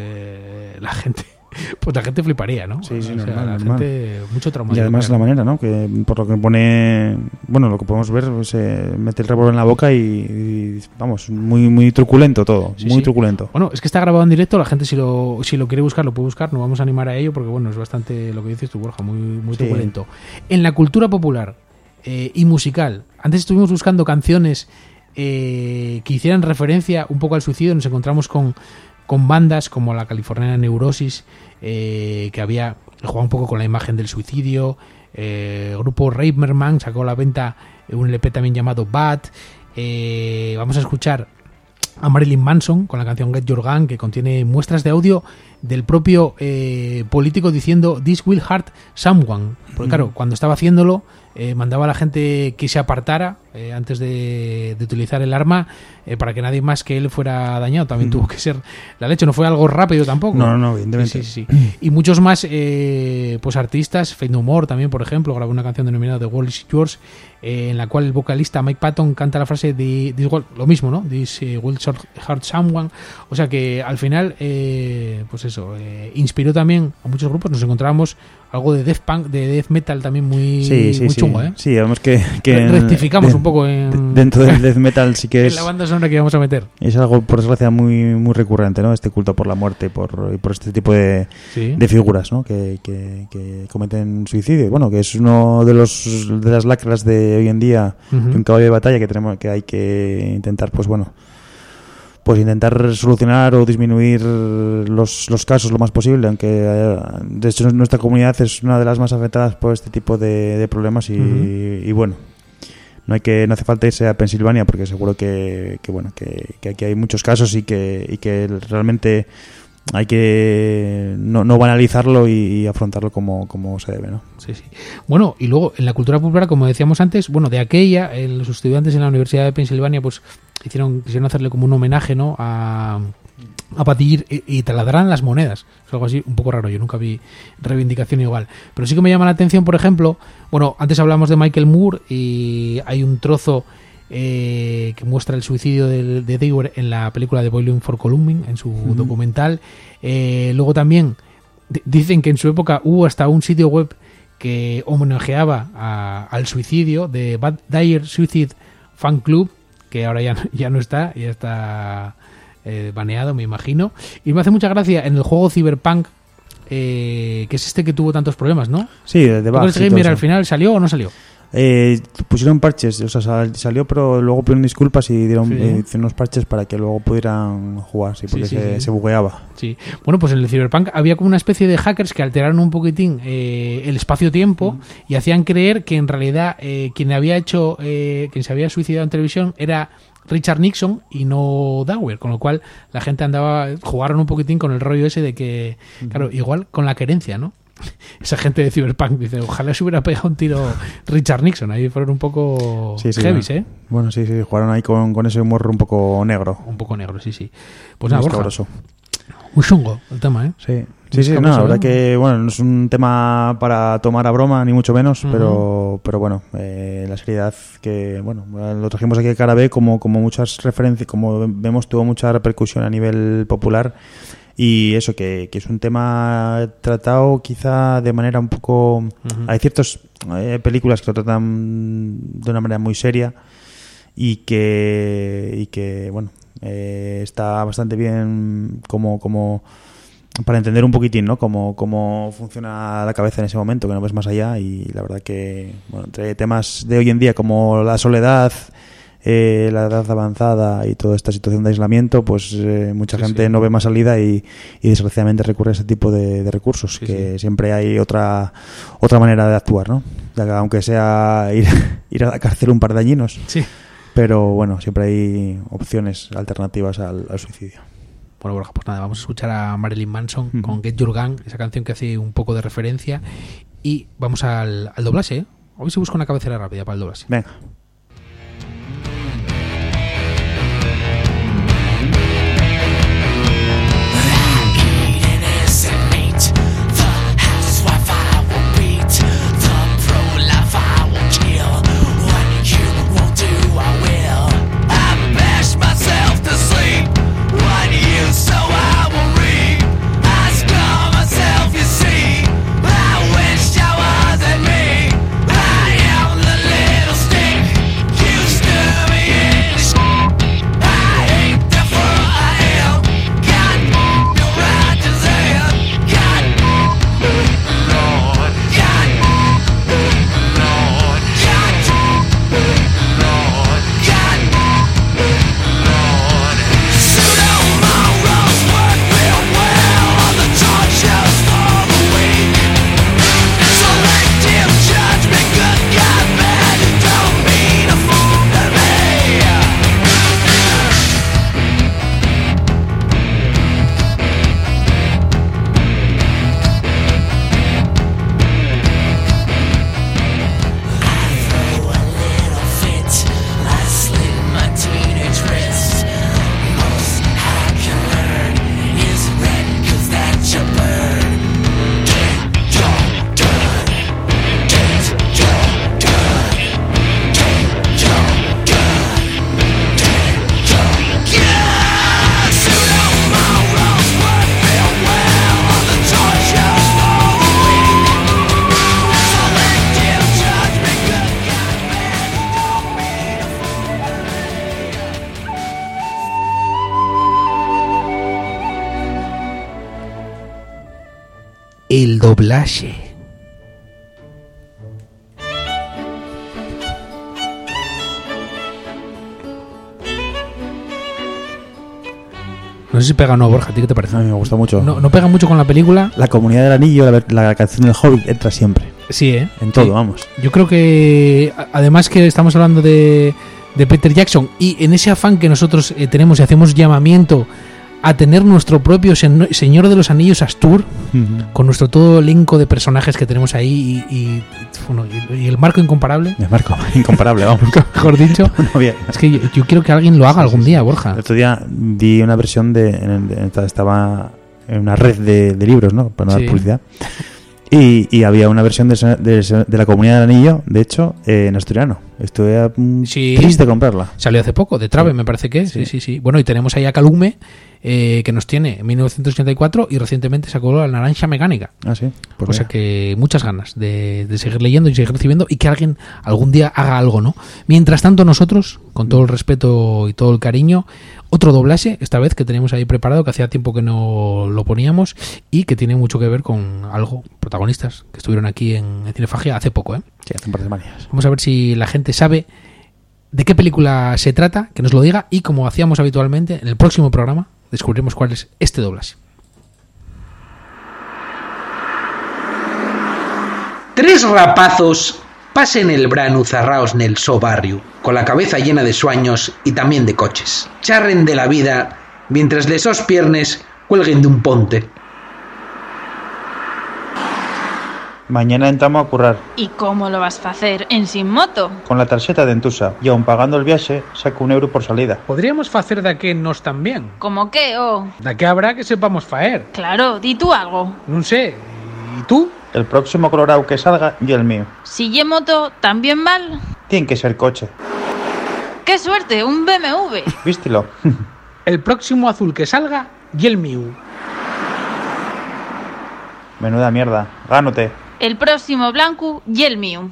la gente fliparía, ¿no? Sí, normal, la normal. Gente, mucho trauma. Y además la manera, ¿no? Que por lo que pone, bueno, lo que podemos ver, se mete el revólver en la boca y vamos, muy muy truculento todo, truculento. Bueno, es que está grabado en directo, la gente si lo quiere buscar, lo puede buscar, no vamos a animar a ello porque, bueno, es bastante lo que dices tú, Borja, muy truculento. En la cultura popular y musical, antes estuvimos buscando canciones que hicieran referencia un poco al suicidio, nos encontramos con bandas como la californiana Neurosis, que jugaba un poco con la imagen del suicidio. El grupo Raverman sacó a la venta un LP también llamado Bad. Vamos a escuchar a Marilyn Manson con la canción Get Your Gun, que contiene muestras de audio del propio político diciendo "This will hurt someone", porque claro, cuando estaba haciéndolo mandaba a la gente que se apartara antes de utilizar el arma para que nadie más que él fuera dañado. También tuvo que ser la leche, no fue algo rápido tampoco. No, evidentemente. Sí. Y muchos más pues artistas, Faith No More también, por ejemplo, grabó una canción denominada The World Is Yours, en la cual el vocalista Mike Patton canta la frase de lo mismo, ¿no? This will hurt someone. O sea que al final, pues eso, inspiró también a muchos grupos. Nos encontramos algo de death punk, de death metal también muy chungo, ¿eh? Sí, vemos que rectificamos un poco dentro del death metal sí que es en la banda sonora que vamos a meter. Es algo, por desgracia, muy recurrente, ¿no? Este culto por la muerte y por este tipo de figuras, ¿no? Que cometen suicidio. Bueno, que es uno de las lacras de hoy en día, de un caballo de batalla que hay que intentar, pues intentar solucionar o disminuir los casos lo más posible, aunque de hecho nuestra comunidad es una de las más afectadas por este tipo de problemas y bueno, no hace falta irse a Pensilvania porque seguro que aquí hay muchos casos y que realmente hay que no banalizarlo y afrontarlo como se debe, ¿no? Sí. Bueno, y luego en la cultura popular, como decíamos antes, de aquella, los estudiantes en la Universidad de Pensilvania pues quisieron hacerle como un homenaje, ¿no? a Patty y taladrar las monedas. Es algo así un poco raro, yo nunca vi reivindicación igual. Pero sí que me llama la atención, por ejemplo, antes hablamos de Michael Moore y hay un trozo que muestra el suicidio de Dewar en la película de Boiling for Columbine, en su documental. Luego también dicen que en su época hubo hasta un sitio web que homenajeaba al suicidio de Bad Dyer Suicide Fan Club, que ahora ya no está, ya está baneado, me imagino. Y me hace mucha gracia en el juego Cyberpunk, que es este que tuvo tantos problemas, ¿no? Sí, de bugs. Mira, al final ¿salió o no salió? Pusieron parches, o sea, salió, pero luego pidieron disculpas y hicieron unos parches para que luego pudieran jugar, porque se bugueaba. Sí. Bueno, pues en el Cyberpunk había como una especie de hackers que alteraron un poquitín el espacio-tiempo y hacían creer que en realidad quien se había suicidado en televisión era Richard Nixon y no Dewar, con lo cual la gente jugaron un poquitín con el rollo ese de que, claro, igual con la querencia, ¿no? Esa gente de Cyberpunk dice, ojalá se hubiera pegado un tiro Richard Nixon. Ahí fueron un poco heavy, ¿eh? Bueno, sí, jugaron ahí con ese humor un poco negro. Un poco negro, sí. Pues nada, Borja, muy chungo el tema, ¿eh? Sí, no, la verdad que, no es un tema para tomar a broma, ni mucho menos, pero bueno, la seriedad que, lo trajimos aquí a Cara B como muchas referencias, como vemos, tuvo mucha repercusión a nivel popular. Y eso, que es un tema tratado quizá de manera un poco... Hay ciertas películas que lo tratan de una manera muy seria y que está bastante bien como para entender un poquitín, ¿no? Cómo funciona la cabeza en ese momento, que no ves más allá. Y la verdad que, entre temas de hoy en día como la soledad... la edad avanzada y toda esta situación de aislamiento, pues mucha gente no ve más salida y desgraciadamente recurre a ese tipo de recursos, siempre hay otra manera de actuar, ¿no? Aunque sea ir a la cárcel un par de añinos, pero siempre hay opciones alternativas al suicidio. Bueno, Borja, pues nada, vamos a escuchar a Marilyn Manson con Get Your Gun, esa canción que hace un poco de referencia, y vamos al doblaje, ¿eh? Hoy se busca una cabecera rápida para el doblaje. Venga. I am the little stick el doblaje. No sé si pega o no, Borja, ¿a ti qué te parece? A mí me gusta mucho. No pega mucho con la película. La Comunidad del Anillo, la canción del Hobbit entra siempre. Sí, En todo, sí. vamos. Yo creo que, además que estamos hablando de Peter Jackson, y en ese afán que nosotros tenemos y hacemos llamamiento a tener nuestro propio Señor de los Anillos Astur, con nuestro todo elenco de personajes que tenemos ahí y el marco incomparable. El marco incomparable, vamos. Mejor dicho. No, bien. Es que yo quiero que alguien lo haga algún día, Borja. El otro día vi una versión estaba en una red de libros, ¿no? Para no dar publicidad. Y había una versión de la Comunidad del Anillo, de hecho, en asturiano. Estuve triste comprarla. Salió hace poco, de Trave, me parece que. Sí. Bueno, y tenemos ahí a Calume, que nos tiene en 1984 y recientemente sacó La Naranja Mecánica. Ah, sí. Pues o sea que muchas ganas de seguir leyendo y seguir recibiendo y que alguien algún día haga algo, ¿no? Mientras tanto nosotros, con todo el respeto y todo el cariño, otro doblaje, esta vez que tenemos ahí preparado, que hacía tiempo que no lo poníamos y que tiene mucho que ver con algo, protagonistas que estuvieron aquí en Cinefagia hace poco, ¿eh? Sí, hace un par de semanas. Vamos a ver si la gente sabe de qué película se trata, que nos lo diga, y como hacíamos habitualmente, en el próximo programa descubriremos cuál es este doblaje. 3 rapazos pasen el branu zarraos nel so barrio, con la cabeza llena de sueños y también de coches. Charren de la vida mientras les sos piernes cuelguen de un ponte. Mañana entramos a currar. ¿Y cómo lo vas a hacer? ¿En sin moto? Con la tarjeta de Entusa. Y aun pagando el viaje, saco €1 por salida. Podríamos hacer de que nos también. ¿Cómo qué? De que habrá que sepamos faer. Claro, di tú algo. No sé. ¿Y tú? El próximo colorado que salga, y el mío. Si lle moto, ¿también mal? Tiene que ser coche. ¡Qué suerte! ¡Un BMW! ¿Vístelo? El próximo azul que salga, y el mío. Menuda mierda. Gánote. El próximo blanco, y el mío.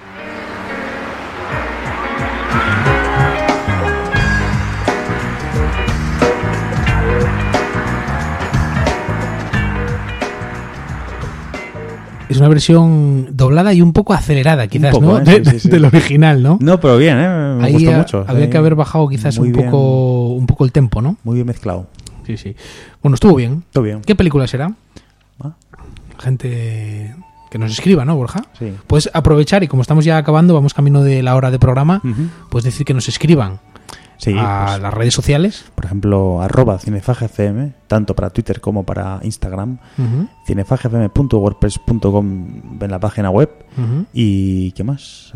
Es una versión doblada y un poco acelerada, quizás, poco, ¿no? Sí. Del original, ¿no? No, pero bien, me ahí gustó mucho. Había que haber bajado quizás un poco el tempo, ¿no? Muy bien mezclado. Sí. Bueno, estuvo bien. Todo bien. ¿Qué película será? Gente que nos escriba, ¿no, Borja? Sí. Puedes aprovechar y como estamos ya acabando, vamos camino de la hora de programa, pues decir que nos escriban a las redes sociales. Por ejemplo, @cinefagfm, tanto para Twitter como para Instagram. cinefagfm.wordpress.com en la página web. ¿Y qué más?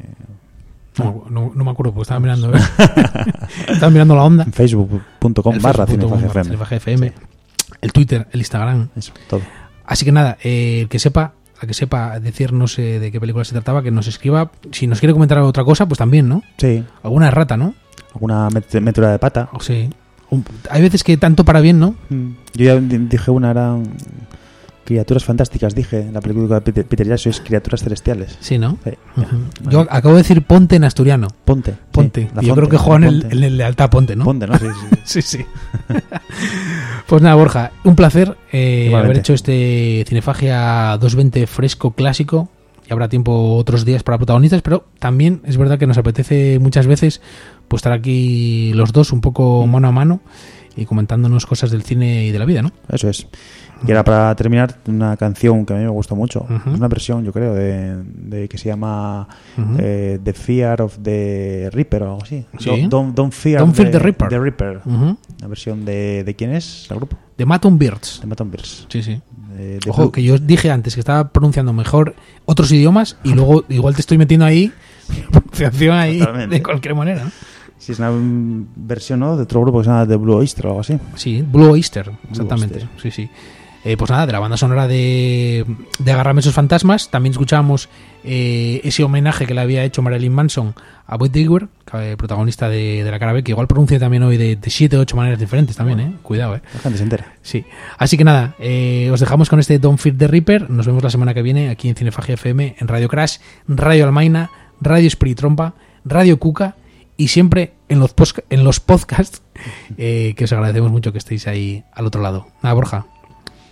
No me acuerdo, porque estaba mirando estaba mirando la onda. facebook.com/cinefagfm. El Twitter, el Instagram. Eso, todo. Así que nada, la que sepa decirnos de qué película se trataba, que nos escriba. Si nos quiere comentar otra cosa, pues también, ¿no? Sí. Alguna errata, ¿no? Alguna metura de pata. Sí. Hay veces que tanto para bien, ¿no? Yo ya dije eran criaturas fantásticas, dije. La película de Peter Jackson es criaturas celestiales. Sí, ¿no? Sí. Yo acabo de decir Ponte en asturiano. Ponte. Sí, yo creo que juegan en el Lealtad Ponte, ¿no? Ponte, ¿no? Sí. Pues nada, Borja, un placer haber hecho este Cinefagia 220 fresco clásico. Y habrá tiempo otros días para protagonistas, pero también es verdad que nos apetece muchas veces pues estar aquí los dos un poco mano a mano y comentándonos cosas del cine y de la vida, ¿no? Eso es. Y ahora para terminar, una canción que a mí me gustó mucho. Es una versión, yo creo, de que se llama The Fear of the Reaper o algo así. ¿Sí? Don't Fear the Reaper. The Reaper. Una versión de ¿quién es el grupo? De Maton Birds. De Maton Birds. Sí. Ojo, que yo dije antes que estaba pronunciando mejor otros idiomas y luego igual te estoy metiendo ahí pronunciación ahí de cualquier manera, ¿no? Sí, es una versión, ¿no?, de otro grupo que se llama The Blue Oyster o algo así. Sí, Blue Oyster, exactamente. Blue Oyster. Sí. Pues nada, de la banda sonora de Agárrame esos fantasmas, también escuchábamos ese homenaje que le había hecho Marilyn Manson a Boyd Dewar, protagonista de La Cara B, que igual pronuncia también hoy de 7 o 8 maneras diferentes también, Cuidado, La gente se entera. Sí. Así que nada, os dejamos con este Don't Fear the Reaper. Nos vemos la semana que viene aquí en Cinefagia FM, en Radio Crash, Radio Almaina, Radio Spirit Trompa, Radio Cuca y siempre en los podcasts, que os agradecemos mucho que estéis ahí al otro lado. Nada, Borja.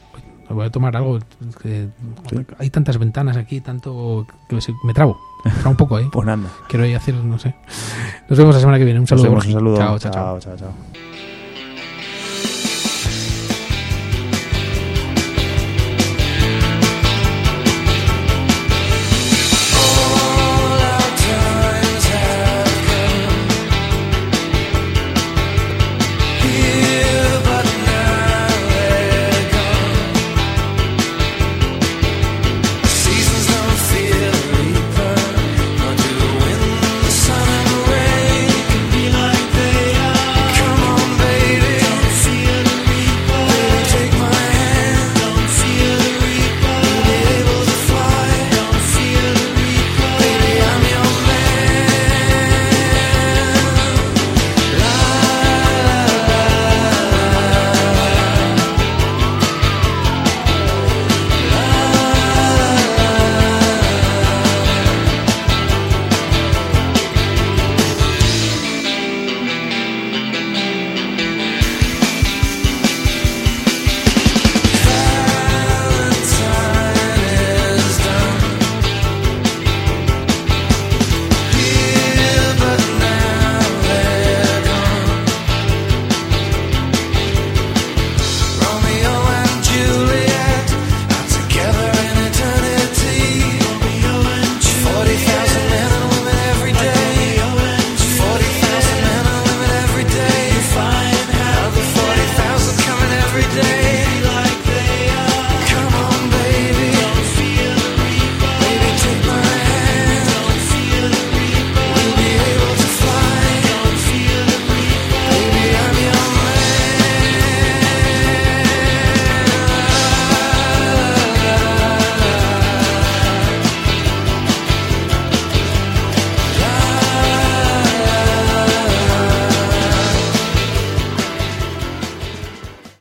Voy a tomar algo. Hay tantas ventanas aquí, tanto que me trabo. Un poco ahí. Pues nada. Quiero ir a hacer, no sé. Nos vemos la semana que viene. Un saludo. Un saludo. Chao. Chao.